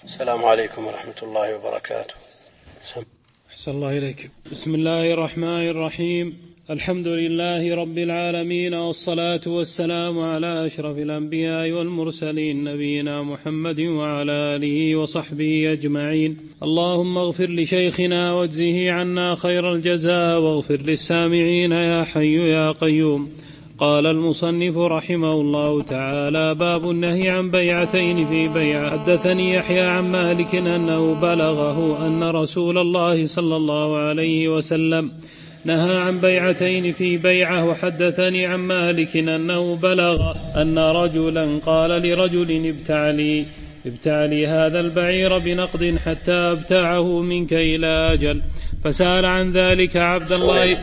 السلام عليكم ورحمة الله وبركاته. أحسن الله إليك. بسم الله الرحمن الرحيم. الحمد لله رب العالمين، والصلاة والسلام على أشرف الأنبياء والمرسلين، نبينا محمد وعلى آله وصحبه أجمعين. اللهم اغفر لشيخنا واجزه عنا خير الجزاء، واغفر للسامعين يا حي يا قيوم. قال المصنف رحمه الله تعالى: باب النهي عن بيعتين في بيعة. حدثني يحيى عن مالك أنه بلغه أن رسول الله صلى الله عليه وسلم نهى عن بيعتين في بيعة. وحدثني عن مالك أنه بلغ أن رجلا قال لرجل: ابتع لي هذا البعير بنقد حتى أبتاعه منك إلى أجل. فسأل عن ذلك عبد الله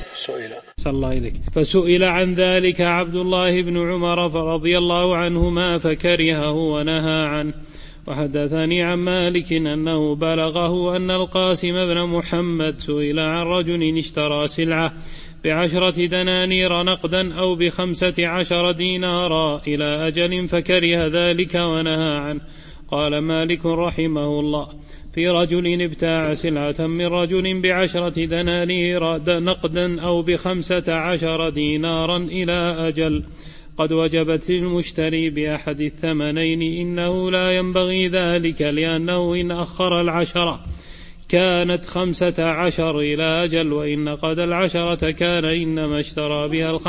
فسئل عن ذلك عبد الله بن عمر رضي الله عنهما فكرهه ونهى عنه. وحدثني عن مالك أنه بلغه أن القاسم بن محمد سئل عن رجل اشترى سلعة ب10 دنانير نقدا أو ب15 دينارا إلى أجل فكره ذلك ونهى عنه. قال مالك رحمه الله: في رجل ابتاع سلعة من رجل ب10 دنانير نقدا أو ب15 دينارا إلى أجل قد وجبت للمشتري بأحد الثمنين، إنه لا ينبغي ذلك، لأنه إن أخر 10 كانت 15 إلى أجل، وإن قد 10 كان إنما اشترى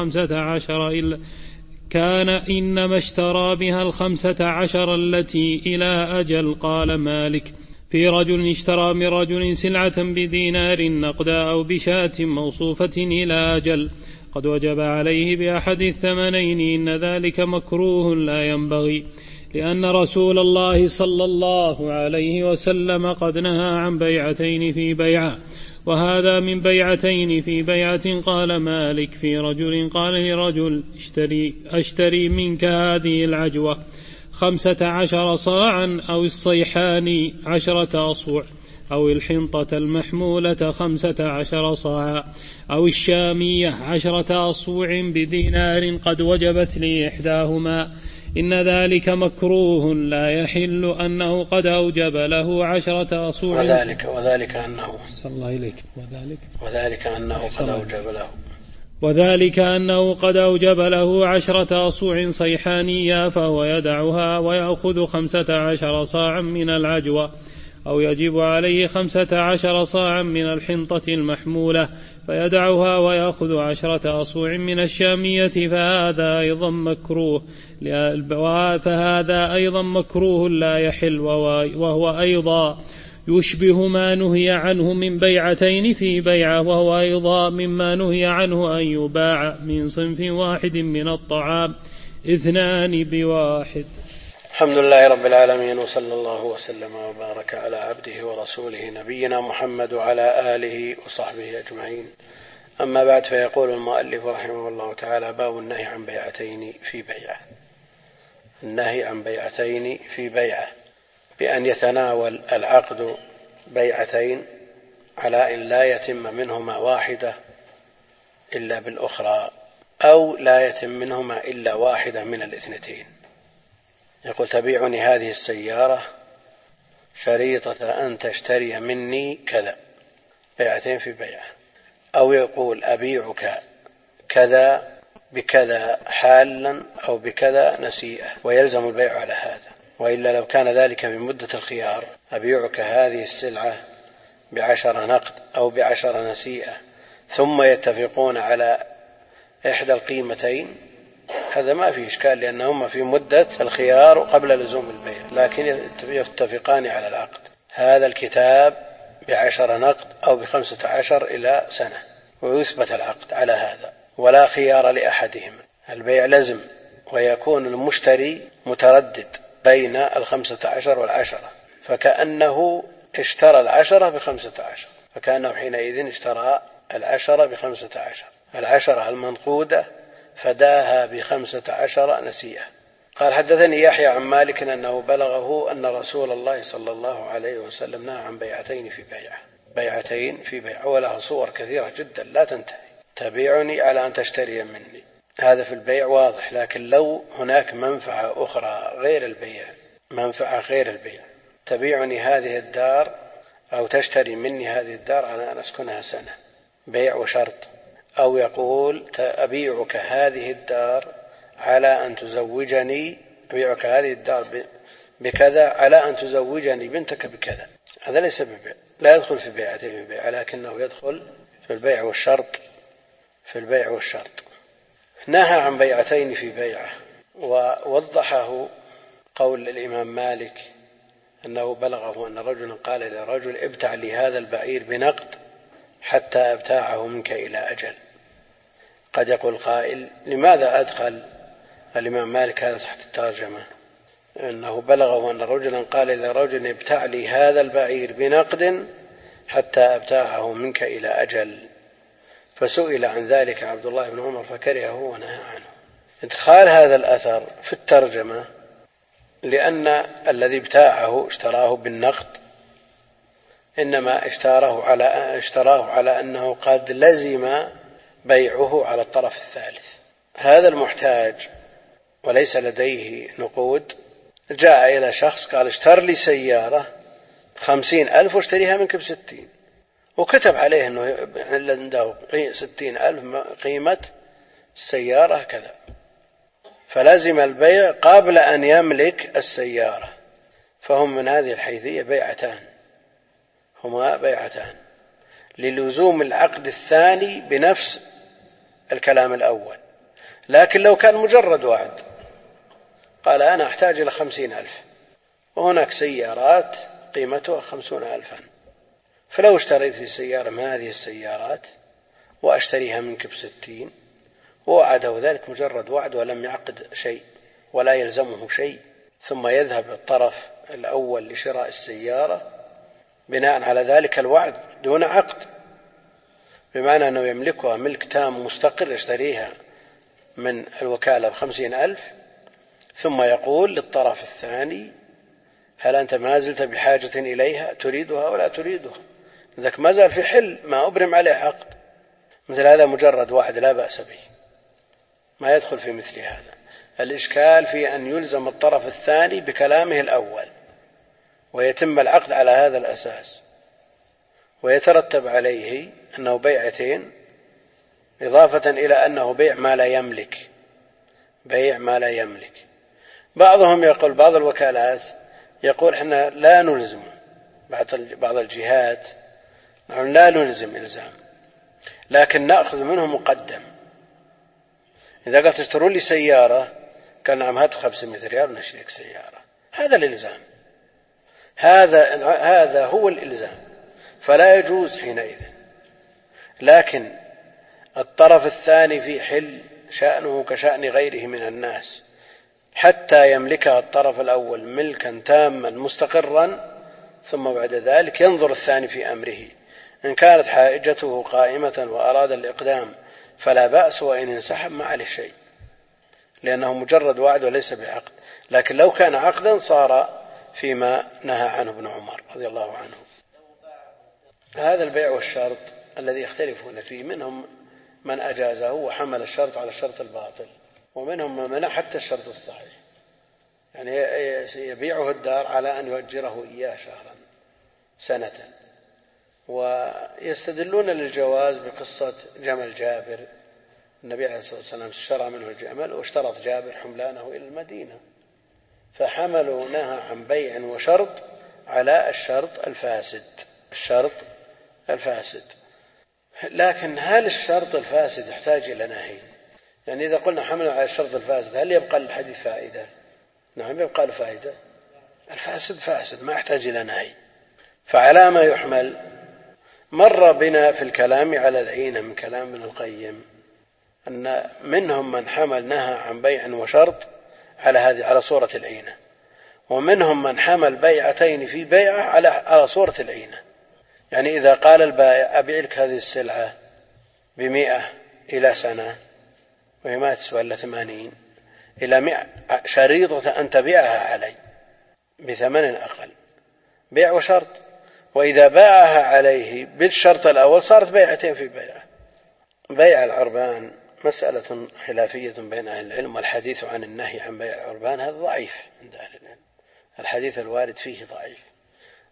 بها 15 التي إلى أجل. قال مالك: في رجل اشترى من رجل سلعة بدينار نقدا أو بشاة موصوفة إلى أجل قد وجب عليه بأحد الثمنين، إن ذلك مكروه لا ينبغي، لأن رسول الله صلى الله عليه وسلم قد نهى عن بيعتين في بيعة، وهذا من بيعتين في بيعة. قال مالك: في رجل قال لرجل: أشتري منك هذه العجوة 15 صاعا، أو الصيحان 10 أصوع، أو الحنطة المحمولة 15 صاعا، أو الشامية 10 أصوع بدينار قد وجبت لي إحداهما، إن ذلك مكروه لا يحل، أنه قد أوجب له 10 أصوع. وذلك أنه قد أوجب له 10 أصوع صيحانية، فهو يدعها ويأخذ 15 صاعا من العجوة، أو يجب عليه 15 صاعا من الحنطة المحمولة فيدعها ويأخذ 10 أصوع من الشامية، فهذا أيضا مكروه لا يحل، وهو أيضا يشبه ما نهي عنه من بيعتين في بيعة، وهو أيضا مما نهي عنه أن يباع من صنف واحد من الطعام 2 بواحد. الحمد لله رب العالمين، وصلى الله وسلم وبارك على عبده ورسوله نبينا محمد وعلى آله وصحبه أجمعين. أما بعد، فيقول المؤلف رحمه الله تعالى: باب النهي عن بيعتين في بيعة. النهي عن بيعتين في بيعة بأن يتناول العقد بيعتين على أن لا يتم منهما واحدة إلا بالأخرى، أو لا يتم منهما إلا واحدة من الاثنتين. يقول: تبيعني هذه السيارة شريطة أن تشتري مني كذا، بيعتين في بيعة. أو يقول: أبيعك كذا بكذا حالا، أو بكذا نسيئة، ويلزم البيع على هذا. وإلا لو كان ذلك بمدة الخيار: أبيعك هذه السلعة ب10 نقد أو ب10 نسيئة، ثم يتفقون على إحدى القيمتين، هذا ما في إشكال، لأنهما في مدة الخيار قبل لزوم البيع، لكن يتفقان على العقد: هذا الكتاب ب10 نقد أو ب15 إلى سنة، ويثبت العقد على هذا، ولا خيار لأحدهما. البيع لزم، ويكون المشتري متردد بين 15 و10، فكأنه اشترى 10 ب15، فكأنه حينئذ اشترى 10 ب15، 10 المنقودة فداها ب15 نسيئة. قال: حدثني يحيى عن مالك أنه بلغه أن رسول الله صلى الله عليه وسلم نهى عن بيعتين في بيعة، ولها صور كثيرة جدا لا تنتهي. تبيعني على أن تشتري مني، هذا في البيع واضح. لكن لو هناك منفعة أخرى غير البيع، تبيعني هذه الدار أو تشتري مني هذه الدار على أن أسكنها سنة، بيع وشرط. أو يقول أبيعك هذه الدار على أن تزوجني، أبيعك هذه الدار بكذا على أن تزوجني بنتك بكذا. هذا ليس ببيع، لا يدخل في بيعته ببيع، لكنه يدخل في البيع والشرط. في البيع والشرط نهى عن بيعتين في بيعة، ووضحه قول الإمام مالك أنه بلغه أن رجلا قال لرجل ابتع لي هذا البعير بنقد حتى أبتاعه منك إلى أجل. قد يقول قائل لماذا أدخل الإمام مالك هذا تحت الترجمة؟ أنه بلغه أن رجلا قال لرجل ابتع لي هذا البعير بنقد حتى أبتاعه منك إلى أجل، فسئل عن ذلك عبد الله بن عمر فكرهه ونهى عنه. ادخال هذا الأثر في الترجمة لأن الذي ابتاعه اشتراه بالنقد، إنما اشتراه على أنه قد لزم بيعه على الطرف الثالث. هذا المحتاج وليس لديه نقود جاء إلى شخص قال اشتر لي سيارة 50,000 واشتريها منك ب60، وكتب عليه أنه عنده 60,000 قيمة السيارة كذا، فلازم البيع قبل أن يملك السيارة. فهم من هذه الحيثية بيعتان، هما بيعتان للزوم العقد الثاني بنفس الكلام الأول. لكن لو كان مجرد وعد قال أنا أحتاج إلى 50,000 وهناك سيارات قيمتها 50,000، فلو اشتريت سيارة من هذه السيارات وأشتريها منك ب60 ووعده ذلك مجرد وعد ولم يعقد شيء ولا يلزمه شيء، ثم يذهب الطرف الأول لشراء السيارة بناء على ذلك الوعد دون عقد، بمعنى أنه يملكها ملك تام مستقر يشتريها من الوكالة ب50,000، ثم يقول للطرف الثاني هل أنت ما زلت بحاجة إليها تريدها ولا تريدها؟ ذاك ما زال في حل ما أبرم عليه عقد. مثل هذا مجرد وعد لا بأس به، ما يدخل في مثل هذا. الإشكال في أن يلزم الطرف الثاني بكلامه الأول ويتم العقد على هذا الأساس، ويترتب عليه أنه بيعتين، إضافة إلى أنه بيع ما لا يملك، بيع ما لا يملك. بعضهم يقول، بعض الوكالات يقول احنا لا نلزم، بعض الجهات نحن لا نلزم إلزام، لكن نأخذ منه مقدم. إذا قلت اشتروا لي سيارة قال نعم هات 500 ريال ونشتريك سيارة، هذا الإلزام، هذا هو الإلزام، فلا يجوز حينئذ. لكن الطرف الثاني في حل شأنه كشأن غيره من الناس حتى يملكها الطرف الأول ملكا تاما مستقرا، ثم بعد ذلك ينظر الثاني في أمره، إن كانت حاجته قائمة وأراد الإقدام فلا بأس، وإن انسحب ما عليه شيء، لأنه مجرد وعد وليس بعقد. لكن لو كان عقدا صار فيما نهى عنه ابن عمر رضي الله عنه. هذا البيع والشرط الذي يختلفون فيه، منهم من أجازه وحمل الشرط على الشرط الباطل، ومنهم من منع حتى الشرط الصحيح، يعني يبيعه الدار على أن يؤجره إياه شهرا سنة. ويستدلون للجواز بقصة جمل جابر، النبي عليه الصلاة والسلام اشترى منه الجمل واشترط جابر حملانه إلى المدينة، فحملوا نهى عن بيع وشرط على الشرط الفاسد. لكن هل الشرط الفاسد يحتاج إلى نهي؟ يعني إذا قلنا حملوا على الشرط الفاسد هل يبقى للحديث فائدة؟ نعم يبقى له فائدة، الفاسد فاسد ما يحتاج إلى نهي. فعلى ما يحمل مر بنا في الكلام على العينة من كلام ابن القيم أن منهم من حمل نهى عن بيع وشرط على صورة العينة، ومنهم من حمل بيعتين في بيعة على صورة العينة. يعني إذا قال البائع أبيع لك هذه السلعة ب100 إلى سنة وهي ما تسوى إلا 80 إلى 100 شريطة أن تبيعها علي بثمن أقل، بيع وشرط. وإذا باعها عليه بالشرط الأول صارت بيعتين في بيعة. بيع العربان مسألة خلافية بين أهل العلم، والحديث عن النهي عن بيع العربان هذا ضعيف عند أهل العلم، الحديث الوارد فيه ضعيف،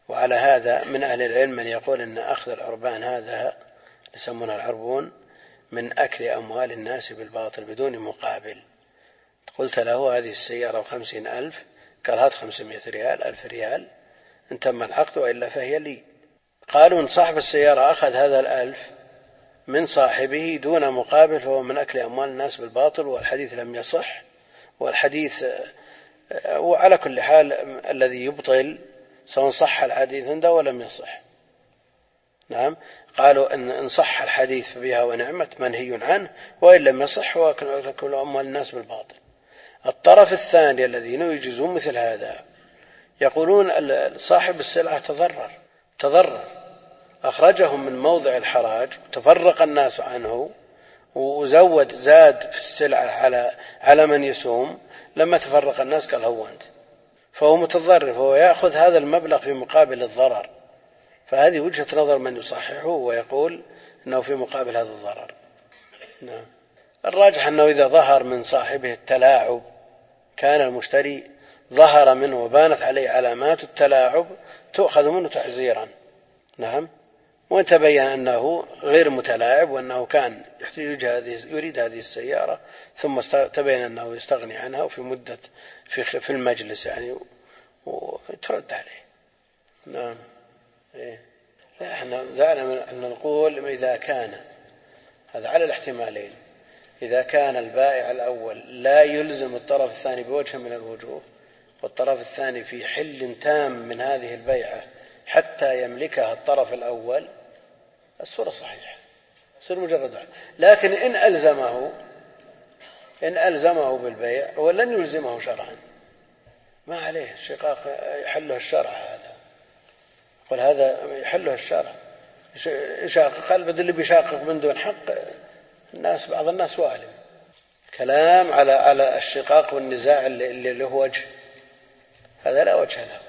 وعلى هذا من أهل العلم من يقول إن أخذ العربان هذا يسمونه العربون من أكل أموال الناس بالباطل بدون مقابل. قلت له هذه السيارة 50,000، قال هات 500 ريال 1000 ريال إن تم العقد وإلا فهي لي. قالوا إن صاحب السيارة أخذ هذا 1000 من صاحبه دون مقابل فهو من أكل أموال الناس بالباطل، والحديث لم يصح. والحديث وعلى كل حال الذي يبطل سواء صح الحديث عنده ولم يصح. نعم، قالوا إن صح الحديث فبها ونعمة منهي عنه، وإن لم يصح هو أكل أموال الناس بالباطل. الطرف الثاني الذين يجيزون مثل هذا يقولون صاحب السلعة تضرر، أخرجهم من موضع الحراج وتفرق الناس عنه زاد في السلعة على من يسوم. لما تفرق الناس قال هو أنت، فهو متضرر، فهو يأخذ هذا المبلغ في مقابل الضرر. فهذه وجهة نظر من يصححه ويقول أنه في مقابل هذا الضرر. نعم. الراجح أنه إذا ظهر من صاحبه التلاعب كان المشتري ظهر منه وبانت عليه علامات التلاعب تؤخذ منه تعزيرا. نعم. وإن تبين أنه غير متلاعب وأنه كان يريد هذه السيارة ثم تبين أنه يستغني عنها وفي مدة في المجلس يعني وترد عليه. نعم. لا، احنا دعنا أن نقول إذا كان هذا على الاحتمالين، إذا كان البائع الأول لا يلزم الطرف الثاني بوجه من الوجوه، والطرف الثاني في حل تام من هذه البيعة حتى يملكها الطرف الأول، الصورة صحيحة، يصير مجرد عقد. لكن إن ألزمه بالبيع ولن يلزمه شرعا ما عليه الشقاق، يحله الشرع. هذا قل هذا يحله الشرع. قال بدل اللي بيشاقق من دون حق بعض الناس وعلم كلام على الشقاق والنزاع اللي له وجه، هذا لا وجه له،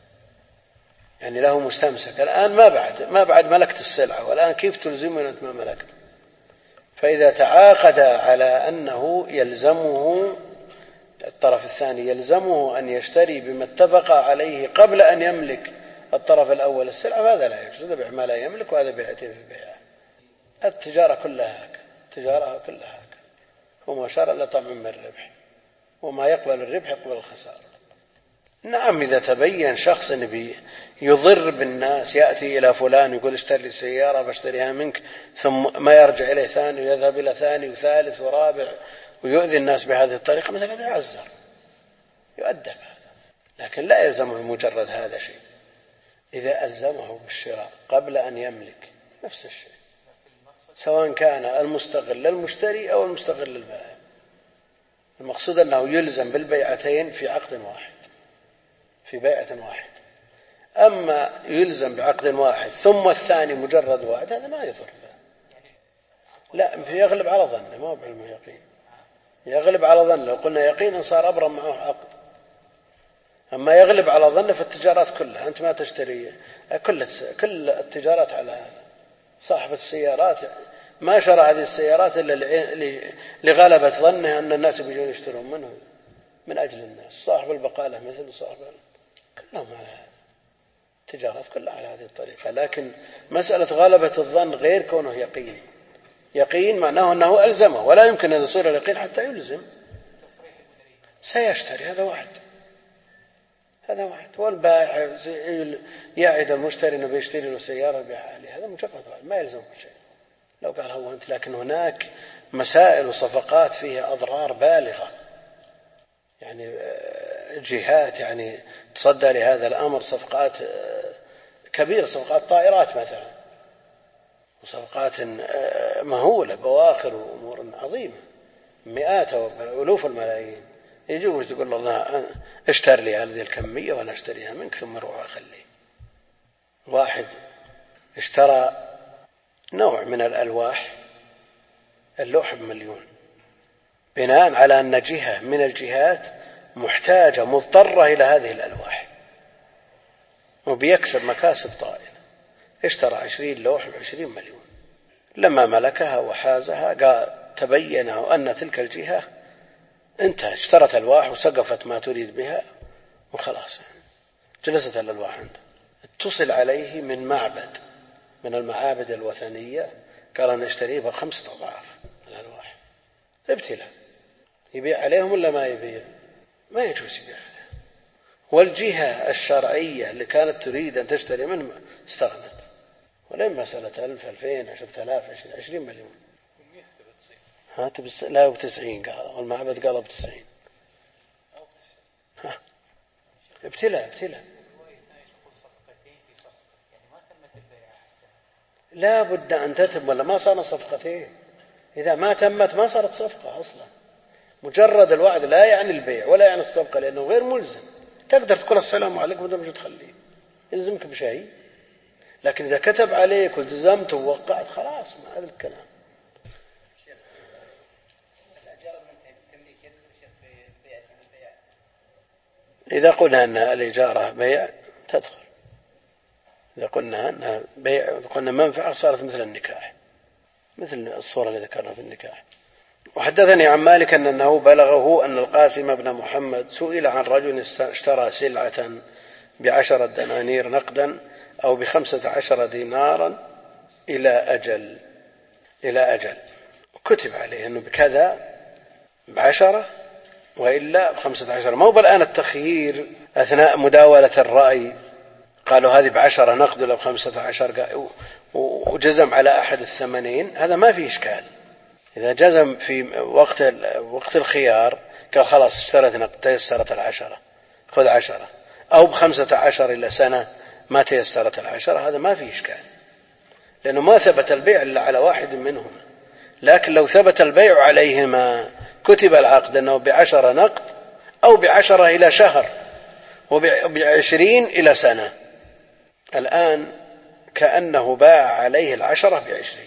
يعني له مستمسك الآن ما بعد ملكت السلعة، والآن كيف تلزمه أنت ما ملكت؟ فإذا تعاقد على أنه يلزمه الطرف الثاني يلزمه أن يشتري بما اتفق عليه قبل أن يملك الطرف الأول السلعة، فهذا لا يجوز، هذا بيع ما لا يملك، وهذا بيعتين في البيع. التجارة كلها هكذا، وما شرع إلا طمع من الربح، وما يقبل الربح يقبل الخسارة. نعم، إذا تبين شخص يضر بالناس يأتي إلى فلان يقول اشتري لي سيارة بشتريها منك، ثم ما يرجع إليه ثاني ويذهب إلى ثاني وثالث ورابع ويؤذي الناس بهذه الطريقة، مثل هذا يعزر يؤدب هذا. لكن لا يلزمه بمجرد هذا شيء. إذا ألزمه بالشراء قبل أن يملك نفس الشيء، سواء كان المستغل للمشتري أو المستغل للبائع، المقصود أنه يلزم بالبيعتين في عقد واحد، في بيعة واحد. أما يلزم بعقد واحد ثم الثاني مجرد واحد، هذا ما يضر. لا، يغلب على ظنه، ما هو بعلم يقين، يغلب على ظنه. لو قلنا يقينا صار أبرم معه عقد. أما يغلب على ظنه في التجارات كلها، أنت ما تشتري كل التجارات على هذا. صاحب السيارات ما شرى هذه السيارات إلا لغلبة ظنه أن الناس بيجون يشترون منه من أجل الناس. صاحب البقالة مثل صاحب كلهم على هذا، التجارات كلها على هذه الطريقة. لكن مسألة غلبة الظن غير كونه يقين معناه أنه ألزمه، ولا يمكن أن يصير اليقين حتى يلزم. سيشتري، هذا واحد. والبائع يعد المشتري أنه بيشتري له سيارة بحاله، هذا مجرد واحد ما يلزمه شيء لو قال هو أنت. لكن هناك مسائل وصفقات فيها أضرار بالغة، يعني جهات يعني تصدى لهذا الأمر، صفقات كبيرة، صفقات طائرات مثلا، وصفقات مهولة، بواخر وأمور عظيمة، مئات وألوف الملايين. يجوز تقول الله اشتر لي هذه الكمية وأنا اشتريها منك ثم روح أخلي. واحد اشترى نوع من الألواح، اللوح ب1,000,000 بناء على أن جهة من الجهات محتاجة مضطرة إلى هذه الألواح وبيكسب مكاسب طائلة. اشترى 20 لوح ب20,000,000. لما ملكها وحازها تبين أن تلك الجهة انتهى، اشترت ألواح وسقفت ما تريد بها وخلاص، جلست الألواح عنده. اتصل عليه من معبد من المعابد الوثنية قال نشتريه ب5 أضعاف الألواح، ابتلاء، يبيع عليهم ولا ما يبيع؟ ما يجوز يبيع عليهم. والجهة الشرعية اللي كانت تريد أن تشتري منه استغنت، ولين مسألة 1000 2000 10000 20 مليون. لا ب90 قال، والمعبد قال ب90. ابتلاء. لا بد أن تتم ولا ما صار صفقتين. إذا ما تمت ما صارت صفقة أصلا. مجرد الوعد لا يعني البيع ولا يعني الصفقة، لأنه غير ملزم. تقدر تقول السلام عليكم وانت مش تخليه يلزمك بشيء، لكن إذا كتب عليك والتزمت ووقعت خلاص ما هذا الكلام. إذا قلنا أن الإجارة بيع تدخل، إذا قلنا أنها بيع قلنا منفعة صارت مثل النكاح، مثل الصورة اللي ذكرنا في النكاح. وحدثني عن مالك أنه بلغه أن القاسم بن محمد سئل عن رجل اشترى سلعة ب10 دنانير نقدا أو ب15 دينارا إلى أجل، كتب عليه أنه بكذا ب10 وإلا ب15. ما هو الآن التخيير أثناء مداولة الرأي قالوا هذه ب10 نقد ولا ب15 وجزم على أحد الثمنين، هذا ما فيه إشكال. إذا جزم في وقت الخيار قال خلاص اشترت نقد تيسرت 10 خذ 10، أو ب15 إلى سنة ما تيسرت 10، هذا ما فيه إشكال، لأنه ما ثبت البيع إلا على واحد منهما. لكن لو ثبت البيع عليهما كتب العقد أنه ب10 نقد أو ب10 إلى شهر وب20 إلى سنة، الآن كأنه باع عليه 10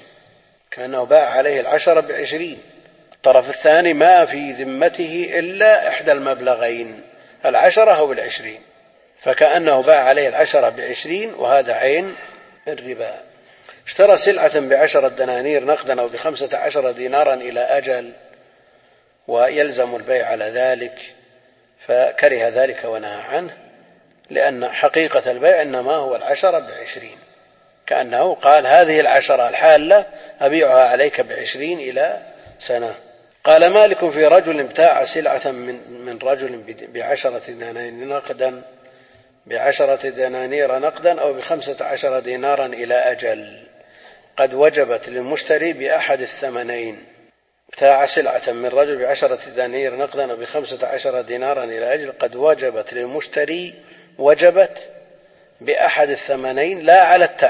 ب20، الطرف الثاني ما في ذمته إلا إحدى المبلغين 10 أو 20، فكأنه باع عليه 10 ب20، وهذا عين الربا. اشترى سلعة ب10 دنانير نقدا أو ب15 دينارا إلى أجل ويلزم البيع على ذلك، فكره ذلك ونهى عنه، لأن حقيقة البيع إنما هو 10 ب20، كأنه قال هذه 10 الحالة أبيعها عليك ب20 إلى سنة. قال مالك في رجل ابتاع سلعة من رجل ب10 دنانير نقدا أو ب15 دينارا إلى أجل قد وجبت للمشتري بأحد الثمنين. ابتاع سلعة من رجل ب10 دنانير نقدا أو ب15 دينارا إلى أجل قد وجبت للمشتري، وجبت بأحد الثمنين لا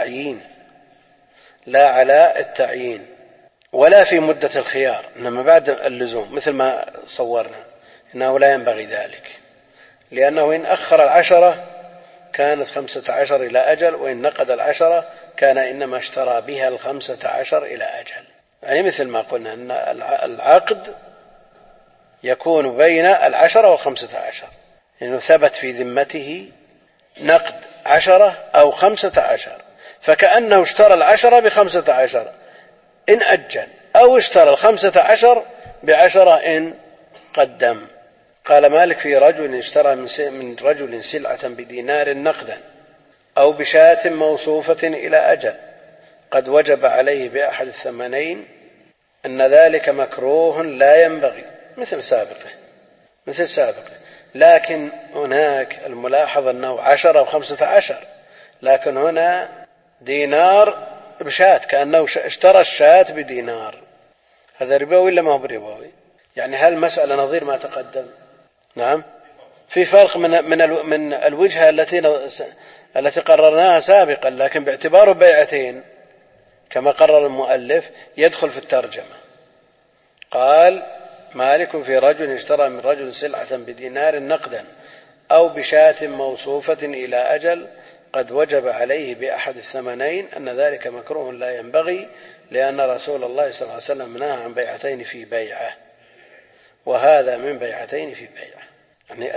على التعيين ولا في مدة الخيار، إنما بعد اللزوم، مثل ما صورنا إنه لا ينبغي ذلك، لأنه إن أخر 10 كانت 15 إلى أجل، وإن نقد 10 كان إنما اشترى بها 15 إلى أجل. يعني مثل ما قلنا أن العقد يكون بين 10 و15، لأنه ثبت في ذمته نقد 10 أو 15، فكأنه اشترى 10 ب15 إن أجل، أو اشترى 15 ب10 إن قدم. قال مالك في رجل اشترى من رجل سلعة بدينار نقدا أو بشاة موصوفة إلى أجل قد وجب عليه بأحد الثمنين أن ذلك مكروه لا ينبغي، مثل سابقه، لكن هناك الملاحظ أنه 10 و15، لكن هنا دينار بشاة، كأنه اشترى الشاة بدينار، هذا ربوي ولا ما هو بربوي؟ يعني هل مسألة نظير ما تقدم؟ نعم، في فرق من الوجهة التي قررناها سابقا، لكن باعتباره بيعتين كما قرر المؤلف يدخل في الترجمة. قال مالك في رجل اشترى من رجل سلعة بدينار نقدا أو بشاة موصوفة إلى أجل قد وجب عليه بأحد الثمنين أن ذلك مكروه لا ينبغي، لأن رسول الله صلى الله عليه وسلم نهى عن بيعتين في بيعة، وهذا من بيعتين في بيعة. يعني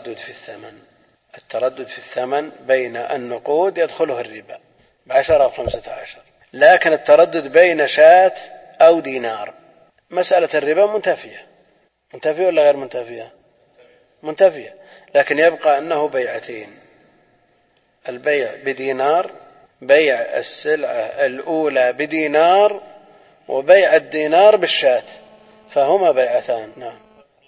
التردد في الثمن بين النقود يدخله الربا ب10 أو 15، لكن التردد بين شاة أو دينار مسألة الربا منتفية ولا غير منتفية؟ لكن يبقى أنه بيعتين، البيع بدينار، بيع السلعة الأولى بدينار وبيع الدينار بالشاة، فهما بيعتان. نعم.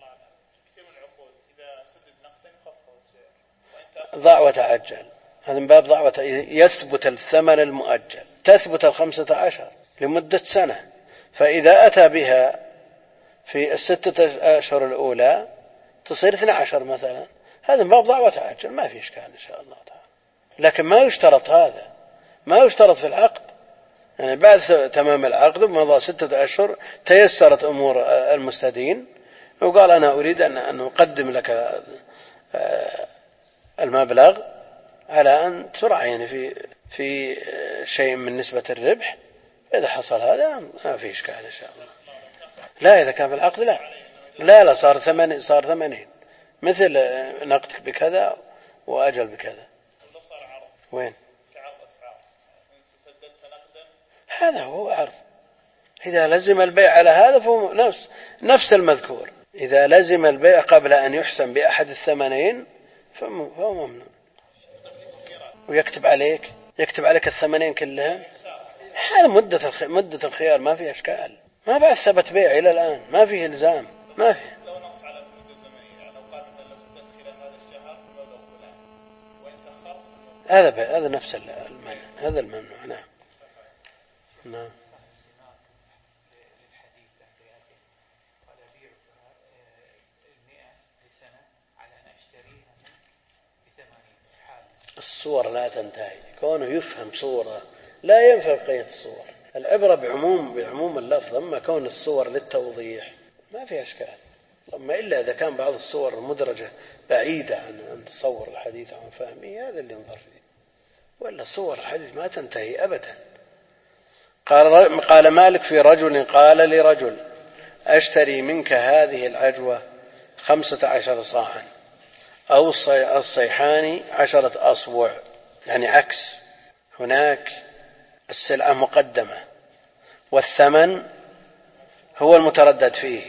ضع وتعجل، هذا من باب ضع يثبت الثمن المؤجل، تثبت 15 لمدة سنة، فإذا أتى بها في 6 أشهر الأولى تصير 12 مثلا، هذا من باب ضع وتعجل، ما في إشكال إن شاء الله تعالى. لكن ما يشترط هذا، ما يشترط في العقد، يعني بعد تمام العقد بمضى 6 أشهر تيسرت أمور المستدين وقال أنا أريد أن أقدم لك المبلغ على أن تراعيني في شيء من نسبة الربح، إذا حصل هذا ما في إشكال إن شاء الله. لا إذا كان في العقد لا صار 80 مثل نقدك بكذا وأجل بكذا. وين هذا هو عرض، إذا لزم البيع على هذا فهو نفس المذكور، إذا لزم البيع قبل أن يحسن بأحد الثمنين فهو ممنوع. ويكتب عليك الثمنين كلها، هذا مدة الخيار ما فيه إشكال، ما بعد ثبت بيع إلى الآن، ما فيه إلزام، ما فيه. هذا نفس المنع، هذا الممنوع. نعم. الصور لا تنتهي، كونه يفهم صورة لا ينفع بقية الصور، العبرة بعموم اللفظ، أما كون الصور للتوضيح ما في أشكال، أما إلا إذا كان بعض الصور المدرجة بعيدة عن تصور الحديث عن فهمه، هذا اللي ينظر فيه، وإلا صور الحديث ما تنتهي أبدا. قال مالك في رجل قال لرجل أشتري منك هذه العجوة 15 صاعا أو الصيحان 10 أصبع، يعني عكس، هناك السلعة مقدمة والثمن هو المتردد فيه،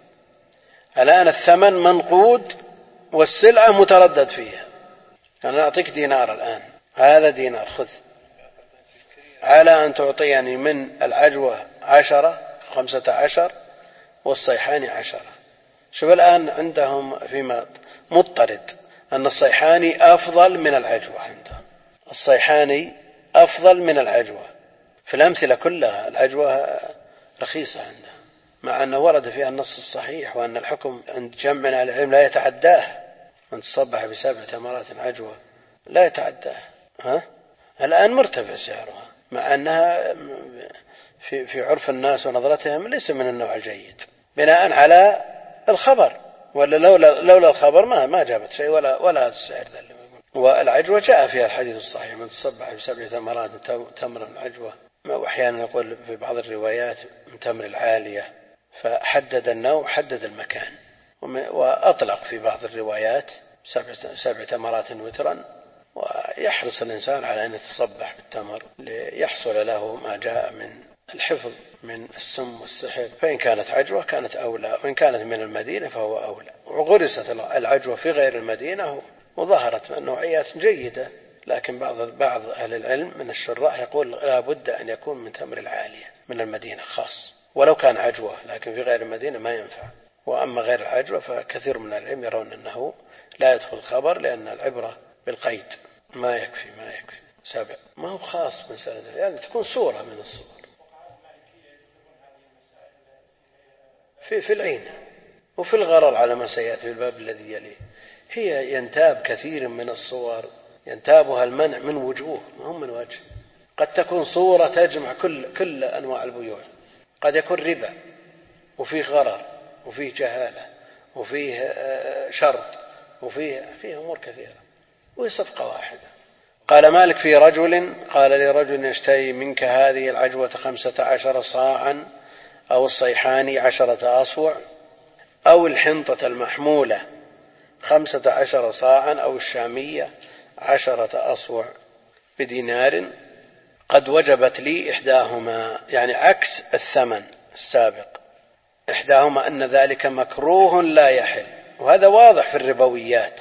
الآن الثمن منقود والسلعة متردد فيها، أنا أعطيك دينار الآن، هذا دينار خذ، على أن تعطيني من العجوة 15 والصيحان 10. شوف الآن عندهم فيما مضطرد أن الصيحاني أفضل من العجوة، عندهم الصيحاني أفضل من العجوة، في الأمثلة كلها العجوة رخيصة عندها، مع أنه ورد فيها النص الصحيح وأن الحكم عند جمع من العلم لا يتعداه، من تصبح ب7 تمرات عجوة لا يتعداه. الآن مرتفع سعرها، مع أنها في عرف الناس ونظرتهم ليس من النوع الجيد بناء على الخبر، ولا لولا الخبر ما جابت شيء ولا السعر ذا. والعجوة جاء فيها الحديث الصحيح من تصبح ب7 تمرات تمر العجوة، وأحيانا يقول في بعض الروايات من تمر العالية، فحدد النوع حدد المكان، وأطلق في بعض الروايات 7 تمرات وترا، ويحرص الإنسان على أن يتصبح بالتمر ليحصل له ما جاء من الحفظ من السم والسحر، فإن كانت عجوة كانت أولى، وإن كانت من المدينة فهو أولى. وغرست العجوة في غير المدينة وظهرت نوعيات جيدة، لكن بعض أهل العلم من الشراح يقول لا بد أن يكون من تمر العالية من المدينة خاص، ولو كان عجوة، لكن في غير المدينة ما ينفع. وأما غير العجوة فكثير من العلم يرون أنه لا يدخل الخبر، لأن العبرة بالقيد، ما يكفي 7، ما هو خاص من سنة، يعني تكون صورة من الصور في العين وفي الغرر على ما سيأتي في الباب الذي يليه. هي ينتاب كثير من الصور ينتابها المنع من وجوه، ما هم من وجه. قد تكون صورة تجمع كل أنواع البيوع، قد يكون ربا وفيه غرر وفيه جهالة وفيه شرط وفيه أمور كثيرة، وهي صفقة واحدة. قال مالك في رجل قال لرجل اشتري منك هذه العجوة 15 صاعا أو الصيحان 10 أصبع أو الحنطة المحمولة 15 صاعا أو الشامية 10 أصبع بدينار، قد وجبت لي إحداهما، يعني عكس الثمن السابق، إحداهما أن ذلك مكروه لا يحل، وهذا واضح في الربويات،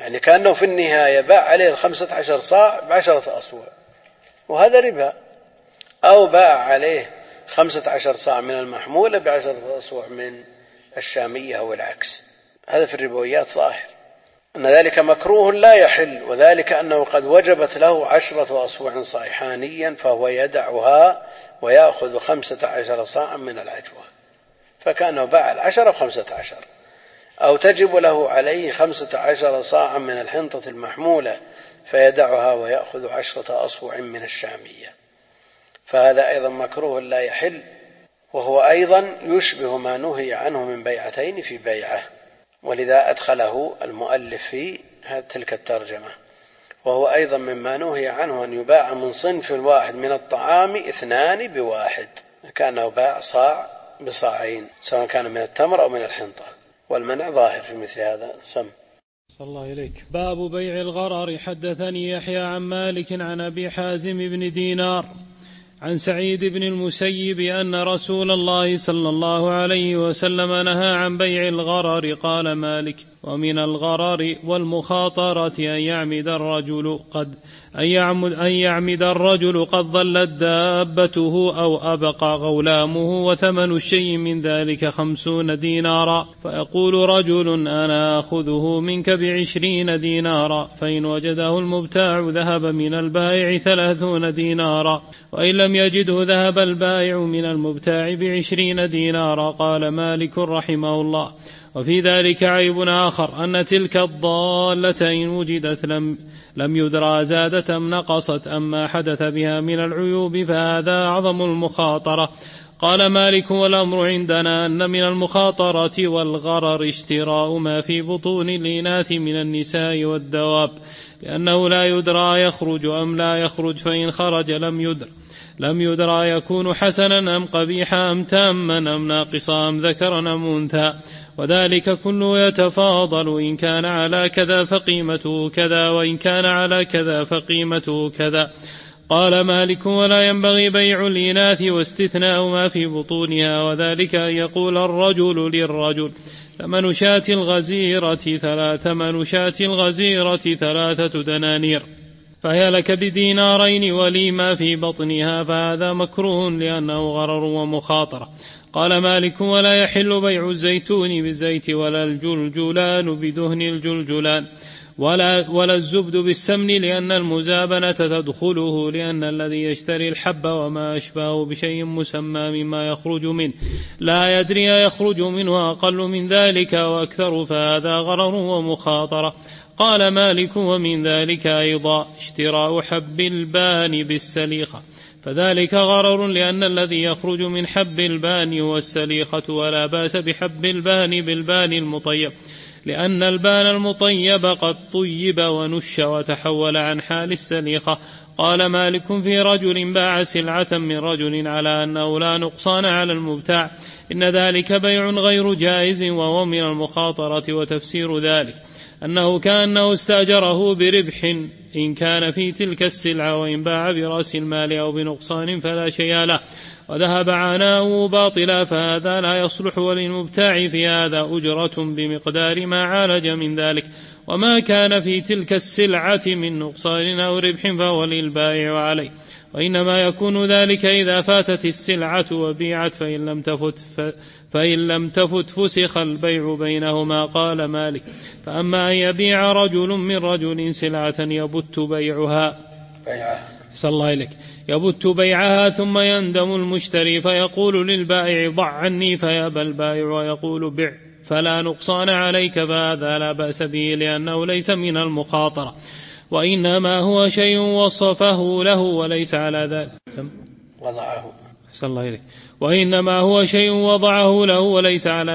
يعني كأنه في النهاية باع عليه 15 صاع ب10 أصواع، وهذا ربا. أو باع عليه 15 صاع من المحمولة ب10 أصواع من الشامية أو العكس. هذا في الربويات ظاهر أن ذلك مكروه لا يحل، وذلك أنه قد وجبت له 10 أصواع صيحانيا، فهو يدعها ويأخذ 15 صاعا من العجوة، فكأنه باع 10 ب15. أو تجب له عليه 15 صاعا من الحنطة المحمولة فيدعها ويأخذ 10 أصواع من الشامية، فهذا أيضا مكروه لا يحل، وهو أيضا يشبه ما نهي عنه من بيعتين في بيعة، ولذا أدخله المؤلف في تلك الترجمة. وهو أيضا مما نهي عنه أن يباع من صنف واحد من الطعام 2 بواحد، كأنه باع صاع بصاعين سواء كان من التمر أو من الحنطة، والمنع ظاهر في مثل هذا. سم. صلى الله إليك. باب بيع الغرر. حدثني يحيى عن مالك عن أبي حازم بن دينار عن سعيد بن المسيب أن رسول الله صلى الله عليه وسلم نهى عن بيع الغرر. قال مالك: ومن الغرر والمخاطرة أن يعمد الرجل قد ضلت دابته أو أبقى غلامه وثمن الشيء من ذلك 50 دينارا، فيقول رجل: أنا أخذه منك ب20 دينارا، فإن وجده المبتاع ذهب من البائع 30 دينارا، وإن لم يجده ذهب البائع من المبتاع ب20 دينارا. قال مالك رحمه الله: وفي ذلك عيب آخر، أن تلك الضالة إن وجدت لم يدرى زادت أم نقصت، أما حدث بها من العيوب فهذا أعظم المخاطرة. قال مالك: والأمر عندنا أن من المخاطرة والغرر اشتراء ما في بطون الإناث من النساء والدواب، لأنه لا يدرى يخرج أم لا يخرج، فإن خرج لم يدرى يكون حسنا أم قبيحا أم تاما أم ناقصا أم ذكرا أم أنثى، وذلك كله يتفاضل، إن كان على كذا فقيمته كذا، وإن كان على كذا فقيمته كذا. قال مالك: ولا ينبغي بيع الإناث واستثناء ما في بطونها، وذلك أن يقول الرجل للرجل: ثمن شاة الغزيرة 3 دنانير، فهي لك بدينارين ولي ما في بطنها، فهذا مكروه لأنه غرر ومخاطرة. قال مالك: ولا يحل بيع الزيتون بالزيت، ولا الجلجلان بدهن الجلجلان، ولا الزبد بالسمن، لأن المزابنة تدخله، لأن الذي يشتري الحب وما أشبهه بشيء مسمى مما يخرج منه لا يدري يخرج منه أقل من ذلك وأكثر، فهذا غرر ومخاطرة. قال مالك: ومن ذلك أيضا اشتراء حب البان بالسليخة، فذلك غرر، لأن الذي يخرج من حب البان هو السليخة، ولا بأس بحب البان بالبان المطيب، لأن البان المطيب قد طيب ونش وتحول عن حال السليخة. قال مالك: في رجل باع سلعة من رجل على أنه لا نقصان على المبتاع، إن ذلك بيع غير جائز، وهو من المخاطرة. وتفسير ذلك أنه كأنه استأجره بربح إن كان في تلك السلعة، وإن باع برأس المال أو بنقصان فلا شيء له، وذهب عناؤه باطلا، فهذا لا يصلح، وللمبتاع في هذا أجرة بمقدار ما عالج من ذلك، وما كان في تلك السلعة من نقصان أو ربح فهو للبائع عليه، وإنما يكون ذلك إذا فاتت السلعة وبيعت، فإن لم تفت فسخ البيع بينهما. قال مالك: فأما أن يبيع رجل من رجل سلعة يبت بيعها ثم يندم المشتري فيقول للبائع: ضع عني، فيأبى البائع ويقول: بع فلا نقصان عليك، فهذا لا بأس به، لأنه ليس من المخاطرة، وإنما هو شيء وصفه له وليس على ذلك وإنما هو شيء وضعه له وليس على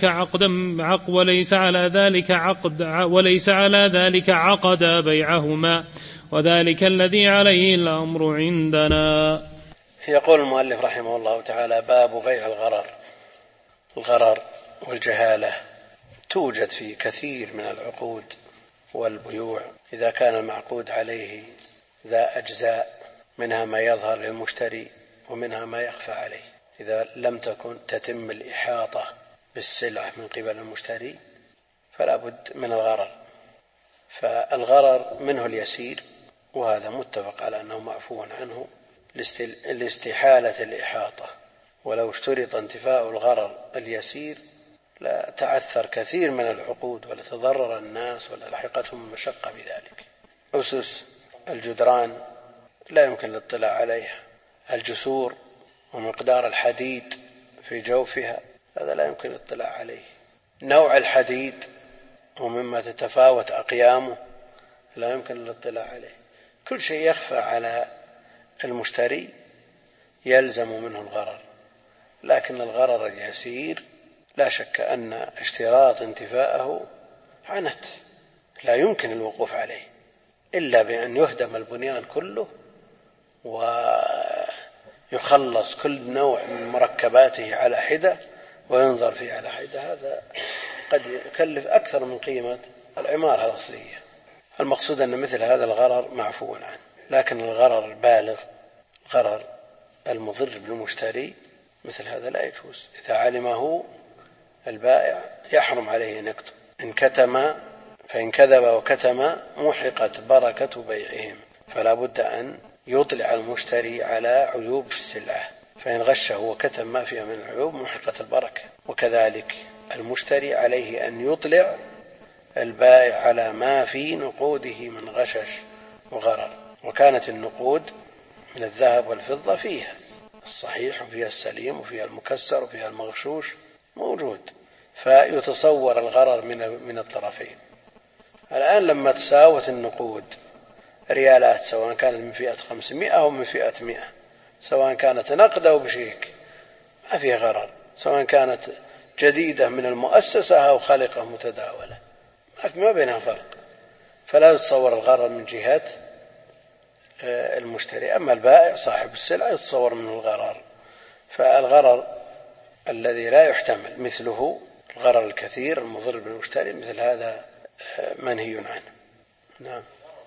ذلك عقد بيعهما، وذلك الذي عليه الأمر عندنا. يقول المؤلف رحمه الله تعالى: باب بيع الغرر والجهالة توجد في كثير من العقود والبيوع، إذا كان المعقود عليه ذا أجزاء، منها ما يظهر للمشتري ومنها ما يخفى عليه. إذا لم تتم الإحاطة بالسلعة من قبل المشتري فلا بد من الغرر، فالغرر منه اليسير، وهذا متفق على أنه معفو عنه لاستحالة الإحاطة، ولو اشترط انتفاء الغرر اليسير لا تعثر كثير من العقود ولتضرر الناس وللحقتهم المشقة بذلك. أسس الجدران لا يمكن الاطلاع عليها، الجسور ومقدار الحديد في جوفها هذا لا يمكن الاطلاع عليه، نوع الحديد ومما تتفاوت أقيامه لا يمكن الاطلاع عليه. كل شيء يخفى على المشتري يلزم منه الغرر، لكن الغرر اليسير لا شك أن اشتراط انتفاءه عنت، لا يمكن الوقوف عليه إلا بأن يهدم البنيان كله ويخلص كل نوع من مركباته على حدة وينظر فيه على حدة، هذا قد يكلف أكثر من قيمة العمارة الأصلية. المقصود أن مثل هذا الغرر معفو عنه، لكن الغرر البالغ، غرر المضر بالمشتري، مثل هذا لا يجوز. إذا علمه البائع يحرم عليه أن يكتب، إن كتم فإن كذب وكتم محقت بركة بيعهم، فلا بد أن يطلع المشتري على عيوب السلعة، فإن غشه وكتم ما فيها من العيوب محقت البركة. وكذلك المشتري عليه أن يطلع البائع على ما في نقوده من غشش وغرر، وكانت النقود من الذهب والفضة فيها الصحيح وفيها السليم وفيها المكسر وفيها المغشوش موجود، فيتصور الغرر من الطرفين. الآن لما تساوت النقود ريالات، سواء كانت من فئة 500 أو من فئة 100، سواء كانت نقد أو بشيك ما فيها غرر، سواء كانت جديدة من المؤسسة أو خالقة متداولة ما بينها فرق، فلا يتصور الغرر من جهة المشتري. أما البائع صاحب السلعة يتصور منه الغرر، فالغرر الذي لا يحتمل مثله الغرر الكثير المضر بالمشتري مثل هذا منهي عنه. نعم.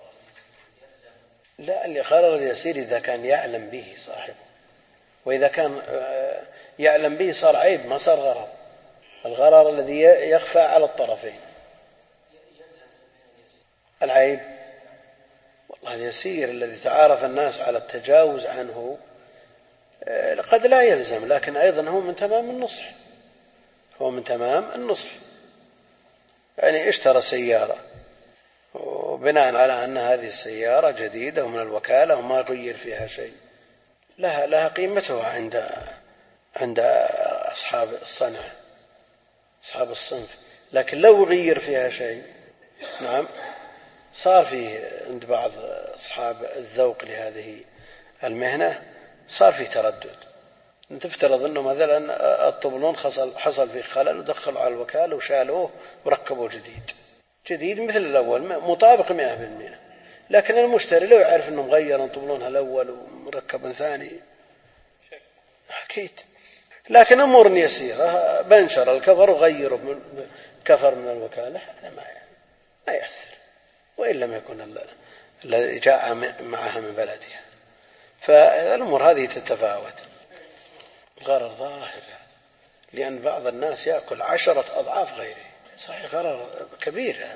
لا، الغرر اليسير إذا كان يعلم به صاحبه، وإذا كان يعلم به صار عيب ما صار غرر. الغرر الذي يخفى على الطرفين العيب، والله اليسير الذي تعارف الناس على التجاوز عنه قد لا يلزم، لكن أيضا هو من تمام النصح، هو من تمام النصح. يعني اشترى سيارة وبناء على أن هذه السيارة جديدة ومن الوكالة وما يغير فيها شيء، لها قيمتها عند أصحاب الصنعة أصحاب الصنف، لكن لو يغير فيها شيء نعم صار فيه عند بعض أصحاب الذوق لهذه المهنة صار فيه تردد. تفترض أنه مثلا الطبلون حصل فيه خلل ودخلوا على الوكالة وشالوه وركبوا جديد مثل الأول مطابق 100%، لكن المشتري لو يعرف أنه مغير طبلونها الأول ومركب ثاني أكيد. لكن أمور يسيرة بنشر الكفر وغيروا كفر من الوكالة هذا ما يأثر، وإن لم يكن الذي جاء معها من بلدها، فالأمور هذه تتفاوت. غرر ظاهر، لأن بعض الناس يأكل 10 أضعاف غيره، صحيح غرر كبير هذا.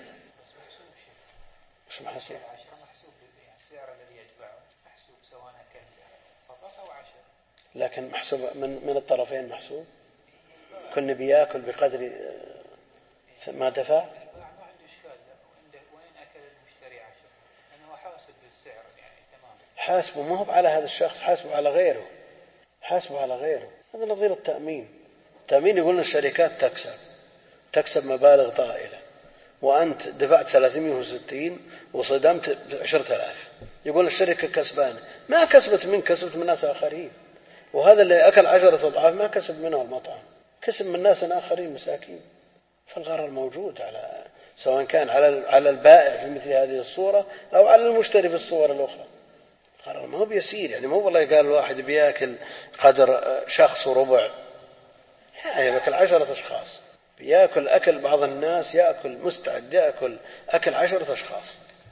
مش محسوب السعر الذي يدفعه محسوب سواء كان فقط أو 10، لكن محسوب من الطرفين محسوب، كل بياكل بقدر ما دفع. ما عنده إشكال، وين أكل المشتري 10 أنه حاسب بالسعر يعني تمام، حاسبه ما هو على هذا الشخص، حاسبه على غيره، حاسبه على غيره. هذا نظير التأمين يقولون الشركات تكسب مبالغ طائلة، وأنت دفعت 360 وصدمت 10,000، يقول الشركة كسبانة. ما كسبت من كسبت من ناس آخرين، وهذا اللي أكل 10 أضعاف ما كسب منه المطعم، كسب من ناس آخرين مساكين. فالغرر موجود سواء كان على البائع في مثل هذه الصورة أو على المشتري في الصور الأخرى. الغرر ما هو بيسير، يعني مو والله قال الواحد بيأكل قدر شخص وربع، يأكل 10 أشخاص، بيأكل أكل بعض الناس يأكل مستعد يأكل أكل 10 أشخاص.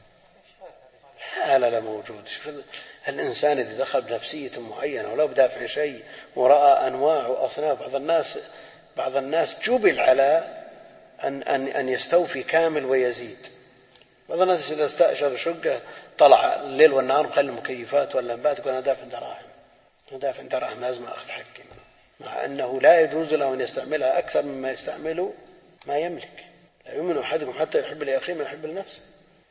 لا موجود. الإنسان إذا دخل بنفسية معينة ولو بدافع شيء ورأى أنواع وأصناف، بعض الناس جبل على أن يستوفي كامل ويزيد، بعض الناس إذا استأجر شقة طلع الليل والنهار مخلي المكيفات واللمبات يقول أنا دافع دراهم، أنا دافع دراهم لازم أخذ حقي، مع أنه لا يجوز له أن يستعملها أكثر مما يستعمل ما يملك. لا يؤمن أحدكم حتى يحب لأخيه ما يحب لنفسه.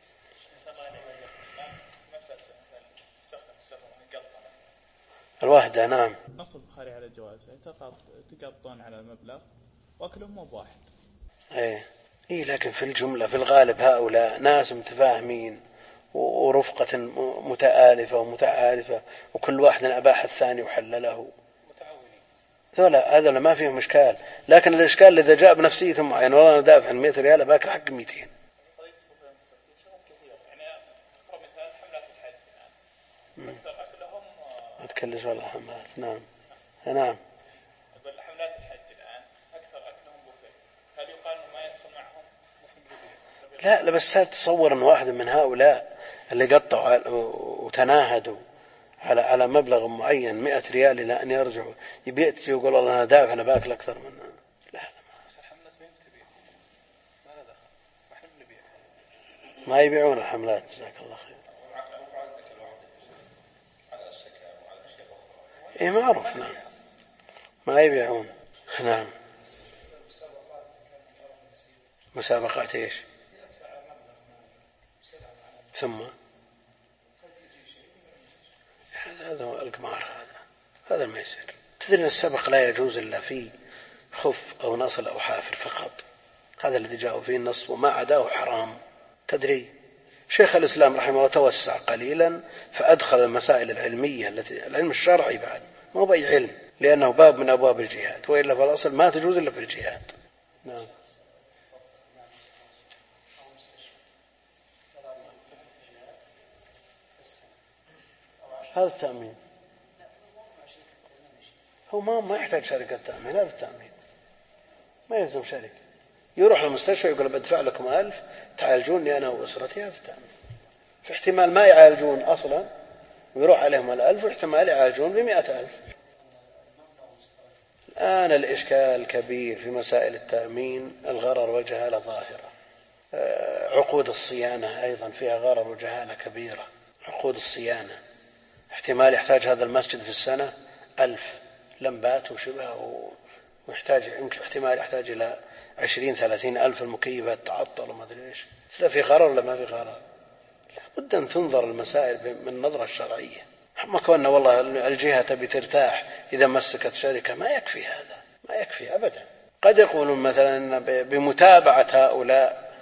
الوحدة نعم. نص البخاري على جوازه تقطون على المبلغ وأكلهم مو بواحد. إيه لكن في الجملة في الغالب هؤلاء ناس متفاهمين ورفقة متآلفة ومتعارفة، وكل واحد أباح الثاني وحلله، هذا ما فيهم إشكال. لكن الإشكال إذا جاء بنفسية معينة، والله أنا دافع 100 ريال باكل حق 200. أتكلم ولا حملات. نعم نعم. أقول حملات الحج الآن أكثر أكلهم بوفيه، هل يقال ما يدخل معهم؟ لا بس هل تصور أن واحد من هؤلاء اللي قطعوا وتناهدوا على مبلغ معين 100 ريال إلى أن يرجعوا يبيت يقول الله أنا دافع أنا باكل أكثر منه؟ لا ما يبيعون الحملات. جزاك الله خير. إيه معروف. نعم ما يبيعون. نعم. مسابقات إيش؟ ثم هذا هو القمار، هذا ما يصير. تدري أن السبق لا يجوز إلا في خف أو نصل أو حافر فقط، هذا الذي جاء فيه النص، وما عداه حرام. تدري شيخ الإسلام رحمه الله توسع قليلا فأدخل المسائل العلمية التي العلم الشرعي بعد ما هو بأي علم، لأنه باب من أبواب الجهاد، وإلا فالأصل ما تجوز إلا في الجهاد. نعم. هذا التأمين هو ما يحتاج شركة تأمين، هذا التأمين ما يلزم شركة. يروح للمستشفى يقول بدفع لكم 1000 تعالجوني أنا وأسرتي، هذا التأمين. في احتمال ما يعالجون أصلا ويروح عليهم 1000، واحتمال يعالجون ب100,000. الآن الإشكال كبير في مسائل التأمين، الغرر والجهالة ظاهرة. عقود الصيانة أيضا فيها غرر وجهالة كبيرة. عقود الصيانة احتمال يحتاج هذا المسجد في السنة 1000 لمبات وشبه، ويحتاج يمكن احتمال يحتاج إلى 20-30 ألف المكيفات تعطل وما أدري إيش. لا في غرر ولا ما في غرر؟ لابد أن تنظر المسائل من النظرة الشرعية. ما كنا والله الجهة تبي ترتاح إذا مسكت شركة، ما يكفي هذا، ما يكفي أبدا. قد يقولون مثلا بمتابعة هؤلاء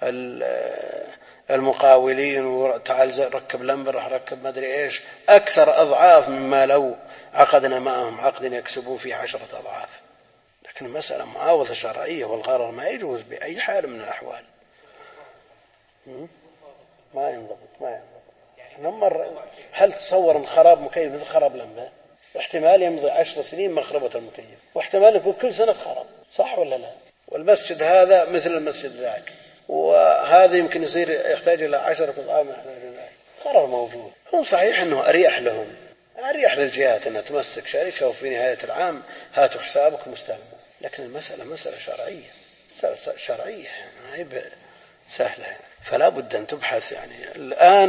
المقاولين وتعال ركب لمبر راح ركب ما أدري إيش، أكثر أضعاف مما لو عقدنا معهم عقد يكسبون فيه 10 أضعاف. لكن المسألة معاوضة شرعية، والغرر ما يجوز بأي حال من الأحوال. ما ينضبط. هل تصور أن خراب مكيف مثل خراب لمبة؟ احتمال يمضي 10 سنين مخربة المكيف، واحتمال يكون كل سنة خراب، صح ولا لا؟ والمسجد هذا مثل المسجد ذاك، وهذا يمكن يصير يحتاج إلى 10 أضعاف من ذاك. خراب موجود. هم صحيح أنه أريح لهم، أريح للجهات أنها تمسك شركة وفي نهاية العام هاتوا حسابك مستلم، لكن المسألة مسألة شرعية، مسألة شرعية ما هي سهلة. فلا بد أن تبحث. يعني الآن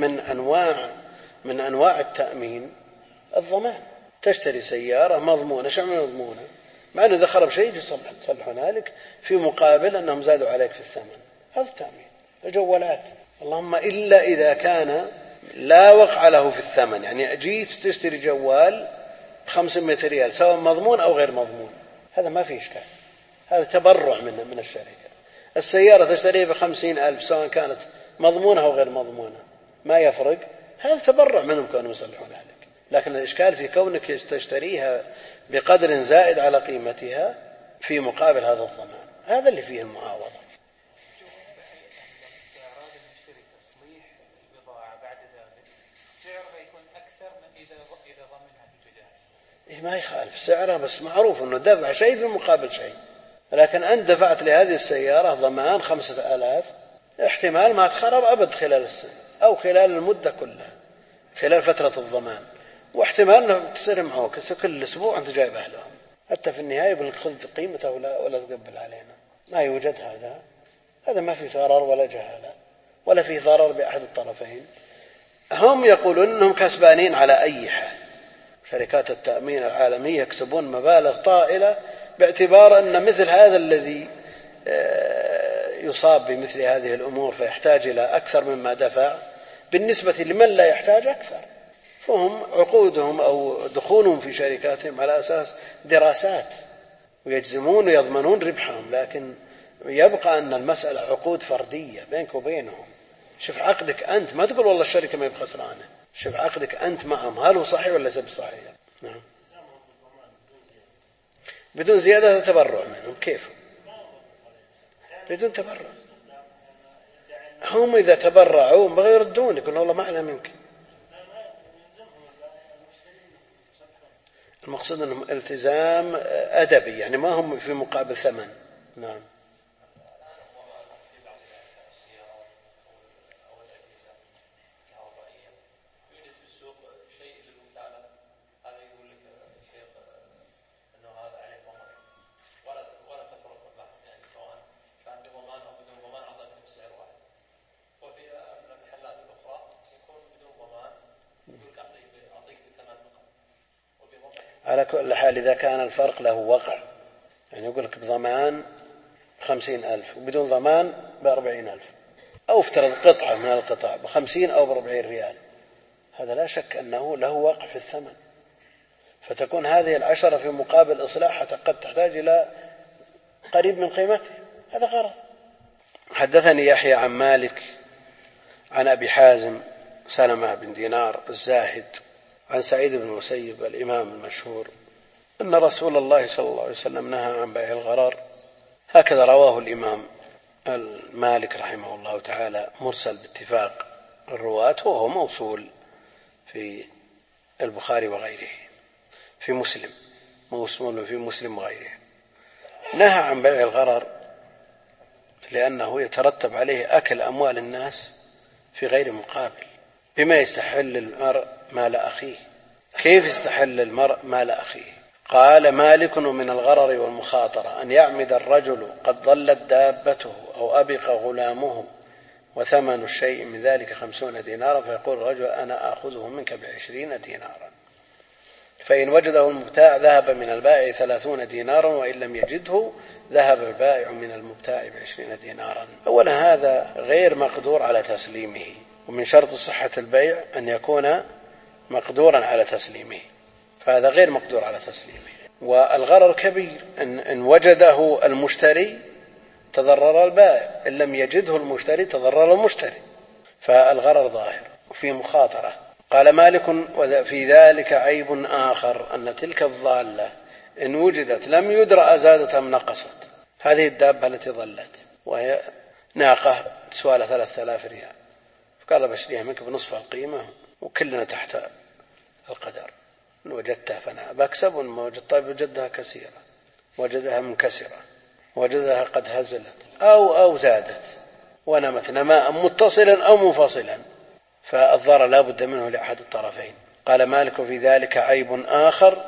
من أنواع التأمين الضمان. تشتري سيارة مضمونة، شعب مضمونة، مع أنه إذا خرب شيء يصلحونها لك في مقابل أنهم زادوا عليك في الثمن. هذا التأمين. الجوالات اللهم إلا إذا كان لا وقع له في الثمن، يعني جيت تشتري جوال 500 ريال سواء مضمون أو غير مضمون، هذا ما فيه إشكال، هذا تبرع من الشركة. السيارة تشتريها ب50,000 سواء كانت مضمونة أو غير مضمونة، ما يفرق، هذا تبرع منهم كونهم يصلحون عليك. لكن الإشكال في كونك تشتريها بقدر زائد على قيمتها في مقابل هذا الضمان، هذا اللي فيه المعاوضة. ما يخالف سعرها، بس معروف أنه دفع شيء في مقابل شيء. لكن أنت دفعت لهذه السيارة ضمان 5,000، احتمال ما تخرب أبد خلال السنة أو خلال المدة كلها، خلال فترة الضمان، واحتمال أنه تصير معك كل أسبوع أنت جايب أهلهم، حتى في النهاية يقول لك خذ قيمته ولا تقبل علينا. ما يوجد هذا ما في غرر ولا جهالة. ولا فيه ضرر بأحد الطرفين. هم يقولون أنهم كسبانين على أي حال. شركات التأمين العالمية يكسبون مبالغ طائلة باعتبار أن مثل هذا الذي يصاب بمثل هذه الأمور فيحتاج إلى أكثر مما دفع بالنسبة لمن لا يحتاج أكثر. فهم عقودهم أو دخولهم في شركاتهم على أساس دراسات ويجزمون ويضمنون ربحهم، لكن يبقى أن المسألة عقود فردية بينك وبينهم. شوف عقدك أنت، ما تقول والله الشركة ما بخسرانة، شوف عقدك أنت معهم هل هو صحيح ولا ليس بصحيح. نعم. بدون زيادة تبرع منهم، كيف بدون تبرع؟ هم إذا تبرعوا ما يردون، يقولون والله ما أعلم منك. المقصود أنهم التزام أدبي، يعني ما هم في مقابل ثمن. نعم. على كل حال إذا كان الفرق له وقع، يعني يقول لك بضمان 50,000 وبدون ضمان ب40,000، أو افترض قطعة من القطع ب50 أو ب40 ريال، هذا لا شك أنه له وقع في الثمن، فتكون هذه 10 في مقابل إصلاحها قد تحتاج إلى قريب من قيمته، هذا غرض. حدثني يحيى عن مالك عن أبي حازم سلمة بن دينار الزاهد عن سعيد بن المسيب الإمام المشهور أن رسول الله صلى الله عليه وسلم نهى عن بيع الغرر. هكذا رواه الإمام مالك رحمه الله تعالى مرسل باتفاق الرواة، وهو موصول في البخاري وغيره، في مسلم موصول في مسلم وغيره. نهى عن بيع الغرر لأنه يترتب عليه أكل أموال الناس في غير مقابل، بما يستحل المرء مال أخيه. كيف يستحل المرء مال أخيه؟ قال مالك من الغرر والمخاطرة أن يعمد الرجل قد ضلت دابته أو أبق غلامه وثمن الشيء من ذلك 50 دينارا، فيقول الرجل أنا آخذه منك ب20 دينارا، فإن وجده المبتاع ذهب من البائع 30 دينارا، وإن لم يجده ذهب البائع من المبتاع ب20 دينارا. أولا هذا غير مقدور على تسليمه، ومن شرط صحة البيع أن يكون مقدورا على تسليمه، فهذا غير مقدور على تسليمه. والغرر كبير، إن وجده المشتري تضرر البائع، إن لم يجده المشتري تضرر المشتري، فالغرر ظاهر وفي مخاطرة. قال مالك وفي ذلك عيب آخر أن تلك الضالة إن وجدت لم يدرأ أزادت أم نقصت. هذه الدابة التي ضلت وهي ناقة تسوى 3000 ريال، فقال بشريها منك بنصف القيمة وكلنا تحت القدر، إن وجدتها فأنا بكسب، وإن وجدتها وجدها كثيرة، وجدها منكسرة، وجدها قد هزلت أو زادت ونمت نماء متصلا أو منفصلا، فالضرر لا بد منه لأحد الطرفين. قال مالك في ذلك عيب آخر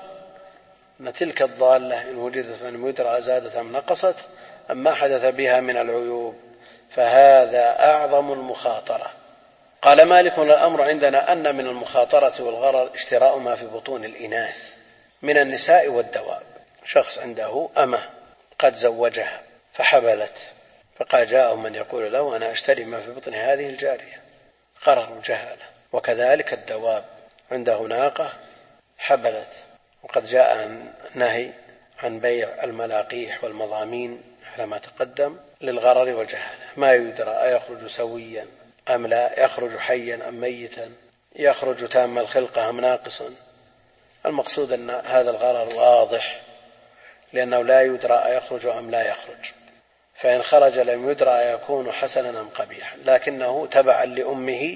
أن تلك الضالة إن وجدت فلم يدرى زادت أم نقصت، أما حدث بها من العيوب فهذا أعظم المخاطرة. قال مالك الأمر عندنا أن من المخاطرة والغرر اشتراء ما في بطون الإناث من النساء والدواب. شخص عنده أمة قد زوجها فحبلت، فقال جاءه من يقول له أنا أشتري ما في بطن هذه الجارية، غرر وجهالة. وكذلك الدواب، عنده ناقة حبلت وقد جاء نهي عن بيع الملاقيح والمضامين على ما تقدم للغرر والجهالة، ما يدرى أيخرج سويا أم لا، يخرج حيا أم ميتا، يخرج تام الخلقة أم ناقصا. المقصود أن هذا الغرر واضح لأنه لا يدرى أيخرج أم لا يخرج، فإن خرج لم يدرى يكون حسنا أم قبيحا، لكنه تبعا لأمه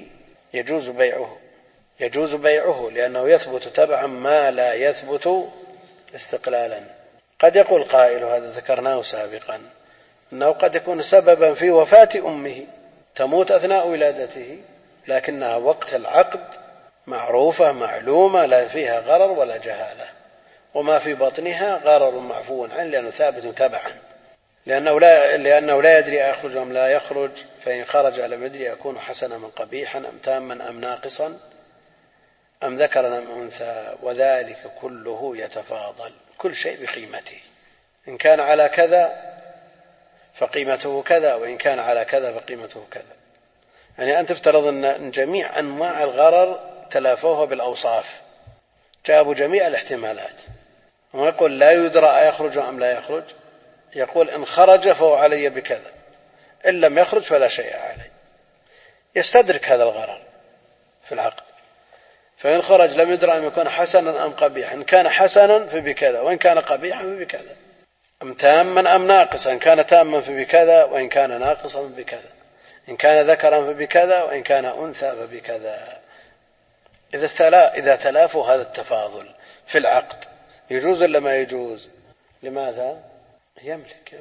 يجوز بيعه لأنه يثبت تبعا ما لا يثبت استقلالا. قد يقول قائل، هذا ذكرناه سابقا، أنه قد يكون سببا في وفاة أمه، تموت أثناء ولادته لكنها وقت العقد معروفة معلومة لا فيها غرر ولا جهالة، وما في بطنها غرر معفو عنه لأنه ثابت تبعا، لأنه لا يدري أيخرج أم لا يخرج، فإن خرج لم يدري يكون حسنا من قبيحا أم تاما أم ناقصا أم ذكرا أم أنثى، وذلك كله يتفاضل، كل شيء بقيمته، إن كان على كذا فقيمته كذا، وإن كان على كذا فقيمته كذا. يعني أن تفترض أن جميع أنواع الغرر تلافوها بالأوصاف، جابوا جميع الاحتمالات، وما يقول لا يدرى أيخرج أم لا يخرج، يقول إن خرج فهو علي بكذا، إن لم يخرج فلا شيء علي، يستدرك هذا الغرر في العقد. فإن خرج لم يدرى أن يكون حسنا أم قبيحا، إن كان حسنا فبكذا، وإن كان قبيحا فبكذا، أم تاما أم ناقصا، إن كان تاما فبكذا، وإن كان ناقصا فبكذا، إن كان ذكرا فبكذا، وإن كان أنثى فبكذا. إذا تلافوا هذا التفاضل في العقد يجوز ولا ما يجوز؟ لماذا؟ يملك.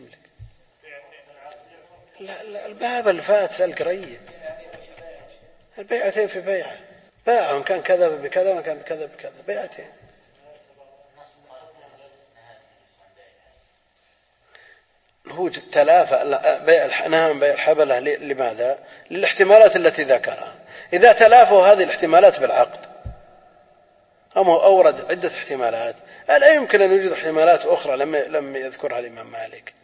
لا، الباب الفات في القريب، البيعتين في بيعة، باع إن كان كذا بكذا وإن كان كذا بكذا، بيعتين. هو تلافى نعم بيع الحبلة. لماذا؟ للاحتمالات التي ذكرها. إذا تلافوا هذه الاحتمالات بالعقد، أما أورد عدة احتمالات، لا يمكن أن يوجد احتمالات أخرى لم يذكرها الإمام مالك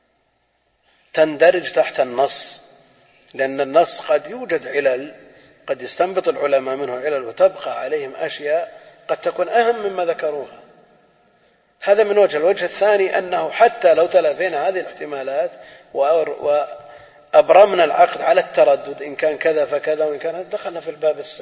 تندرج تحت النص، لأن النص قد يوجد علل، قد يستنبط العلماء منه علل وتبقى عليهم أشياء قد تكون أهم مما ذكروها. هذا من وجه. الوجه الثاني أنه حتى لو تلافينا هذه الاحتمالات وأبرمنا العقد على التردد، إن كان كذا فكذا وإن كان، دخلنا في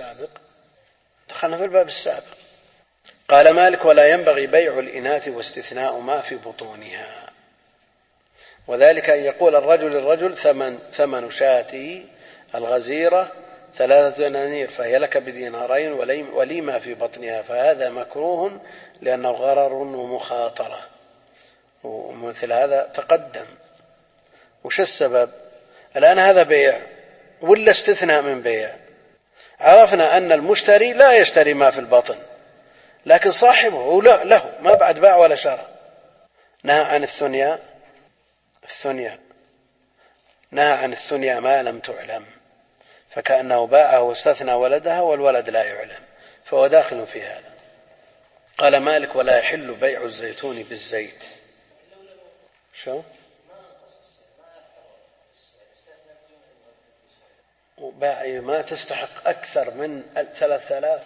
الباب السابق. قال مالك: ولا ينبغي بيع الإناث واستثناء ما في بطونها، وذلك أن يقول الرجل للرجل: ثمن شاتي الغزيرة 3 دنانير فهي لك بدينارين ولي ما في بطنها، فهذا مكروه لأنه غرر ومخاطرة، ومثل هذا تقدم. وش السبب؟ الآن هذا بيع ولا استثناء من بيع؟ عرفنا أن المشتري لا يشتري ما في البطن، لكن صاحبه له ما بعد باع ولا شرى. نهى عن الثنيا نهى عن الثنيا ما لم تعلم، فكأنه باعه واستثنى ولدها والولد لا يعلم، فهو داخل في هذا. قال مالك: ولا يحل بيع الزيتون بالزيت. شو؟ باع ما تستحق أكثر من 3000.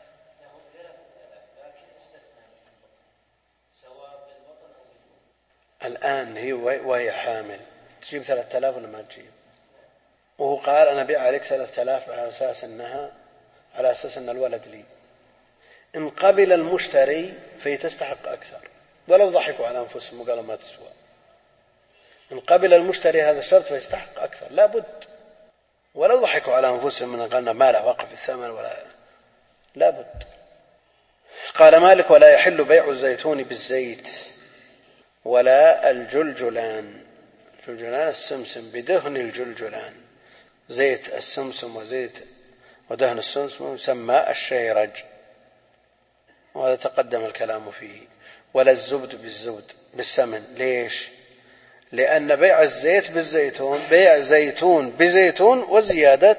الآن هي وهي حامل تجيب 3000 ولا ما تجيب؟ وهو قال: أنا بيع عليك 3000 على أساس أن الولد لي. إن قبل المشتري فهي تستحق أكثر، ولو ضحكوا على أنفسهم وقالوا ما تسوى. إن قبل المشتري هذا الشرط فيستحق أكثر، لا بد، ولو ضحكوا على أنفسهم من قالنا ما له وقف الثمن ولا، لا بد. قال مالك: ولا يحل بيع الزيتون بالزيت ولا الجلجلان. الجلجلان السمسم بدهن الجلجلان، زيت السمسم وزيت ودهن السمسم يسمى الشيرج، وهذا تقدم الكلام فيه. ولا الزبد بالسمن. ليش؟ لأن بيع الزيت بالزيتون بيع زيتون بزيتون وزيادة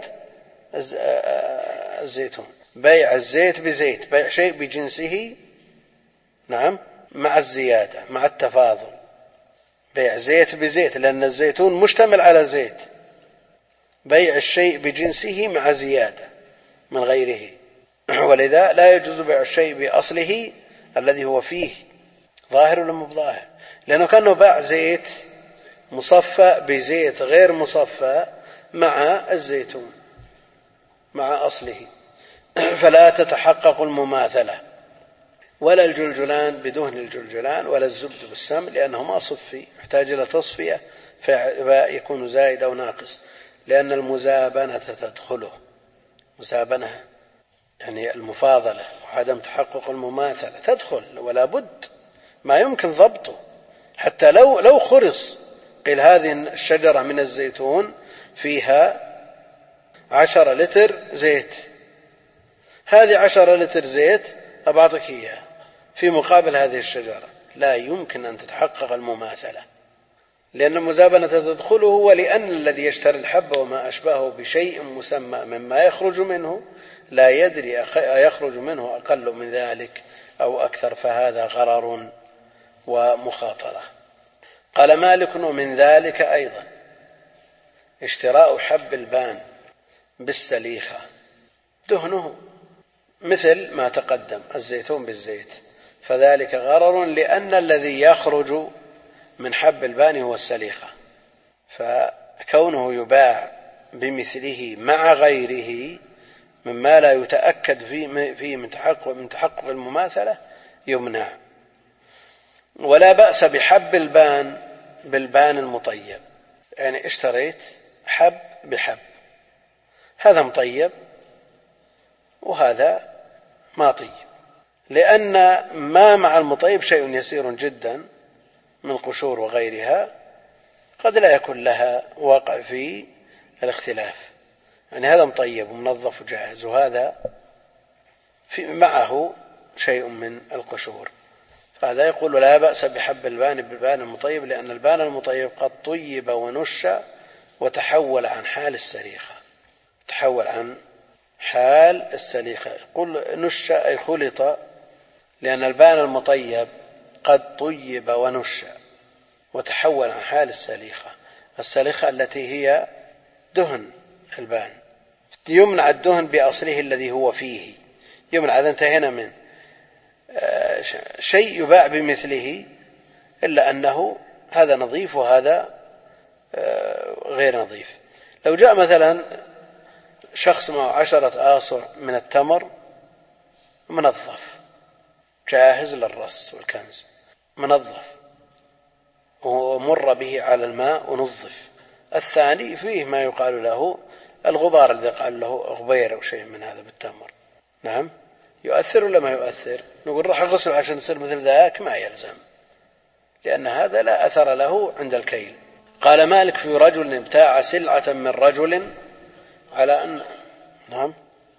الزيتون. بيع الزيت بزيت، بيع شيء بجنسه، نعم، مع الزيادة مع التفاضل. بيع زيت بزيت لأن الزيتون مشتمل على زيت. بيع الشيء بجنسه مع زيادة من غيره. ولذا لا يجوز بيع الشيء بأصله الذي هو فيه، ظاهر ولا مو ظاهر، لأنه كأنه باع زيت مصفى بزيت غير مصفى مع الزيتون مع أصله، فلا تتحقق المماثلة. ولا الجلجلان بدهن الجلجلان ولا الزبد بالسمن، لأنه ما صفي، يحتاج إلى تصفية فيكون زائد أو ناقص، لأن المزابنة تدخله. مزابنة يعني المفاضلة وعدم تحقق المماثلة تدخل، ولا بد، ما يمكن ضبطه. حتى لو خرص قيل هذه الشجرة من الزيتون فيها 10 لتر زيت، هذه 10 لتر زيت أبعطك إياه في مقابل هذه الشجرة، لا يمكن أن تتحقق المماثلة، لأن المزابنة تدخله، ولأن الذي يشتري الحب وما أشبهه بشيء مسمى مما يخرج منه لا يدري يخرج منه أقل من ذلك أو أكثر، فهذا غرر ومخاطرة. قال مالك: ومن ذلك أيضا اشتراء حب البان بالسليخة دهنه، مثل ما تقدم الزيتون بالزيت، فذلك غرر، لأن الذي يخرج من حب البان هو السليخة، فكونه يباع بمثله مع غيره مما لا يتأكد فيه من تحقق المماثلة يمنع. ولا بأس بحب البان بالبان المطيب، يعني اشتريت حب بحب، هذا مطيب وهذا ما طيب، لأن ما مع المطيب شيء يسير جدا من قشور وغيرها قد لا يكون لها واقع في الاختلاف، يعني هذا مطيب ومنظف وجاهز، وهذا معه شيء من القشور، فهذا يقول لا بأس بحب البان بالبان المطيب، لأن البان المطيب قد طيب ونش وتحول عن حال السليخة، تحول عن حال السليخة. يقول نش أي خلط، لأن البان المطيب قد طيب ونش وتحول عن حال السليخة التي هي دهن البان، يمنع الدهن بأصله الذي هو فيه، يمنع. إذا انتهينا من شيء يباع بمثله، إلا أنه هذا نظيف وهذا غير نظيف. لو جاء مثلا شخص معه 10 آصع من التمر منظف جاهز للرص والكنز، منظف ومر به على الماء ونظف، الثاني فيه ما يقال له الغبار الذي قال له غبير أو شيء من هذا بالتمر، نعم، يؤثر ولا ما يؤثر؟ نقول راح أغسل عشان يصير مثل ذاك، ما يلزم، لأن هذا لا أثر له عند الكيل. قال مالك: في رجل ابتاع سلعة من رجل على أن، نعم،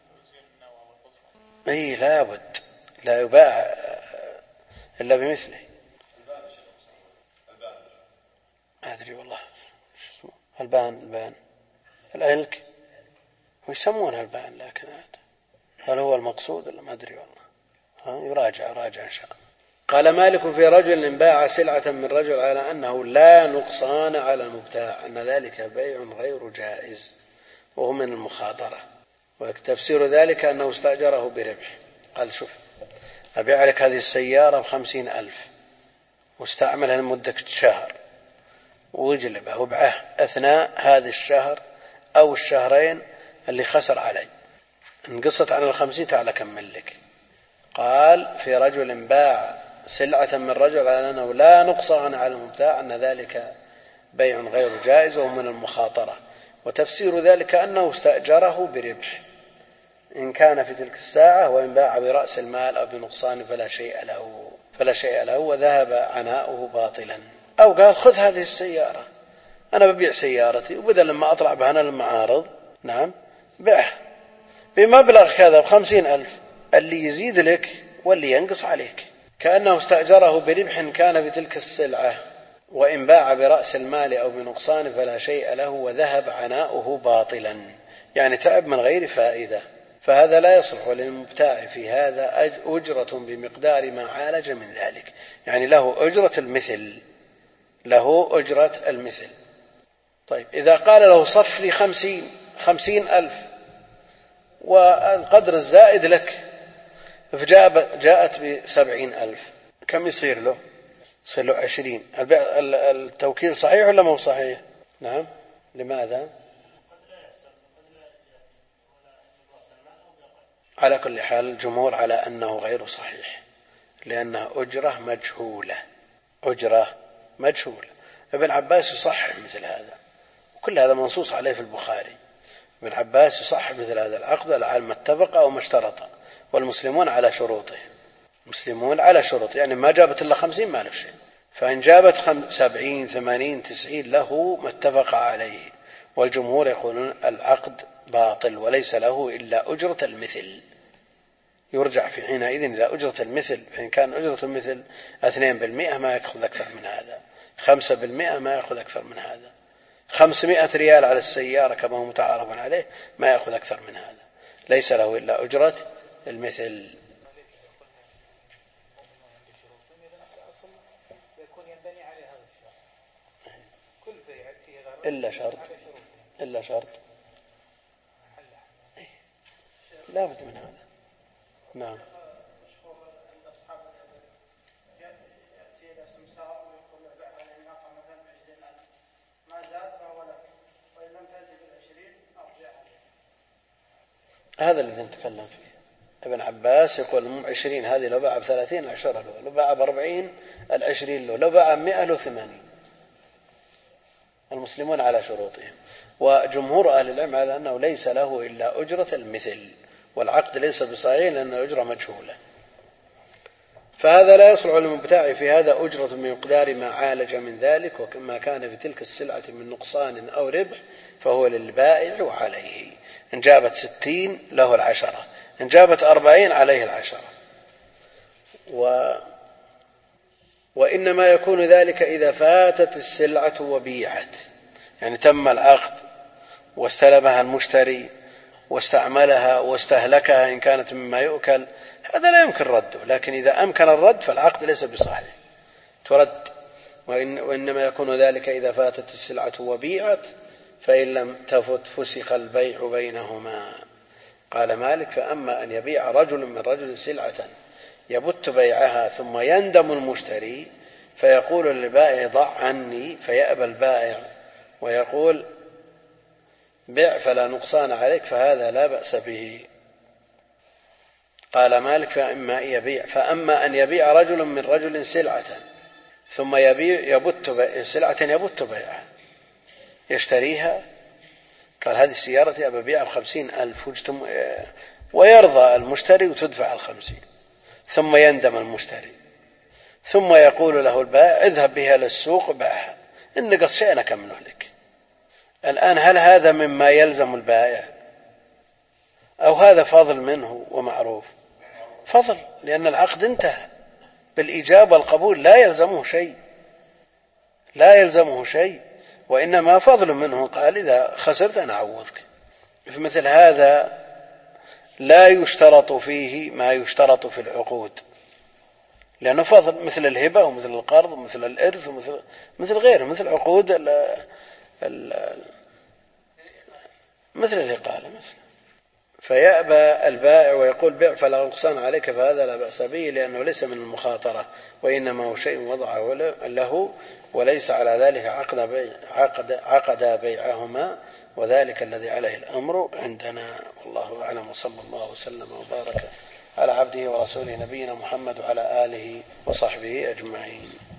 أي لابد لا يباع إلا بمثله. ما أدري والله البان العلك ويسمونها البان، لكن هل هو المقصود ولا ما أدري والله، يراجع إن شاء الله. قال مالك: في رجل باع سلعة من رجل على أنه لا نقصان على المبتاع، أن ذلك بيع غير جائز وهو من المخاطرة، وتفسير ذلك أنه استأجره بربح. قال: شوف، أبيع لك هذه السيارة ب50,000 واستعملها لمدة شهر ويجلبها وبعه أثناء هذا الشهر أو الشهرين اللي خسر علي، انقصت عن 50 تعال أكمل لك. قال: في رجل باع سلعة من رجل على أنه لا نقصان على المبتاع، أن ذلك بيع غير جائز وهو من المخاطرة، وتفسير ذلك أنه استأجره بربح إن كان في تلك الساعة، وإن باع برأس المال أو بنقصان فلا شيء له وذهب عناؤه باطلا. أو قال: خذ هذه السيارة، أنا ببيع سيارتي، وبدل لما أطلع بها أنا المعارض، نعم، بيعه بمبلغ كذا ب50,000، اللي يزيد لك واللي ينقص عليك. كأنه استأجره بربح كان في تلك السلعة، وإن باع برأس المال أو بنقصان فلا شيء له وذهب عناؤه باطلا، يعني تعب من غير فائدة، فهذا لا يصلح للمبتاع في هذا أجرة بمقدار ما عالج من ذلك، يعني له أجرة المثل. طيب، إذا قال له صف لي 50,000 والقدر الزائد لك، فجاءت ب70,000، كم يصير له؟ يصير له 20. التوكيل صحيح ولا مو صحيح؟ نعم. لماذا؟ على كل حال الجمهور على أنه غير صحيح، لأنها أجرة مجهولة. ابن عباس يصحح مثل هذا، وكل هذا منصوص عليه في البخاري. ابن عباس يصحح مثل هذا العقد على ما اتفق أو ما اشترط، والمسلمون على شروطه، يعني ما جابت إلا 50 ما له شيء، فإن جابت 70 80 90 له ما اتفق عليه. والجمهور يقولون العقد باطل وليس له إلا أجرة المثل، يرجع في حينئذ إلى أجرة المثل، فإن كان أجرة المثل 2% ما يأخذ أكثر من هذا، 5% ما يأخذ أكثر من هذا. 500 ريال على السيارة كما هو متعارف عليه ما يأخذ أكثر من هذا، ليس له إلا أجرة المثل. إلا شرط لا بد من هذا. نعم. هذا الذي نتكلم فيه. ابن عباس يقول 20 هذه لو باع ب30 العشرة له، لو باع ب40 العشرين له، لو باع 100 له 80. المسلمون على شروطهم، وجمهور أهل العلم على أنه ليس له إلا أجرة المثل، والعقد ليس بصحيح لأن أجرة مجهولة. فهذا لا يصلح للمبتاع في هذا أجرة بمقدار ما عالج من ذلك، وكما كان في تلك السلعة من نقصان أو ربح فهو للبائع وعليه. إن جابت 60 له 10، إن جابت 40 عليه 10. وإنما يكون ذلك إذا فاتت السلعة وبيعت، يعني تم العقد واستلمها المشتري واستعملها واستهلكها إن كانت مما يؤكل، هذا لا يمكن رده. لكن إذا أمكن الرد فالعقد ليس بصحيح، ترد. وإنما يكون ذلك إذا فاتت السلعة وبيعت، فإن لم تفت فسخ البيع بينهما. قال مالك: فأما أن يبيع رجل من رجل سلعة يبت بيعها ثم يندم المشتري فيقول للبائع: ضع عني، فيأبى البائع ويقول: بع فلا نقصان عليك، فهذا لا بأس به. قال مالك: فأما أن يبيع رجل من رجل سلعة ثم يبت بيعها، يشتريها، قال: هذه السيارة أبى بيعها ب50,000، ويرضى المشتري وتدفع 50، ثم يندم المشتري، ثم يقول له البائع: اذهب بها للسوق وباعها، إن نقص شيء أكمله لك. الآن هل هذا مما يلزم البائع أو هذا فضل منه ومعروف؟ فضل، لأن العقد انتهى بالإيجاب والقبول، لا يلزمه شيء، وإنما فضل منه. قال: إذا خسرت أنا أعوضك. في مثل هذا لا يشترط فيه ما يشترط في العقود، لأنه فضل، مثل الهبة ومثل القرض ومثل الإرث ومثل غيره، مثل عقود مثل الإقالة مثل. فيأبى البائع ويقول: بع فلا نقصان عليك، فهذا لا بأس به، لأنه ليس من المخاطرة، وإنما هو شيء وضعه له، وليس على ذلك عقد بيعهما، وذلك الذي عليه الأمر عندنا. والله أعلم، وصلى الله وسلم وبارك على عبده ورسوله نبينا محمد وعلى آله وصحبه أجمعين.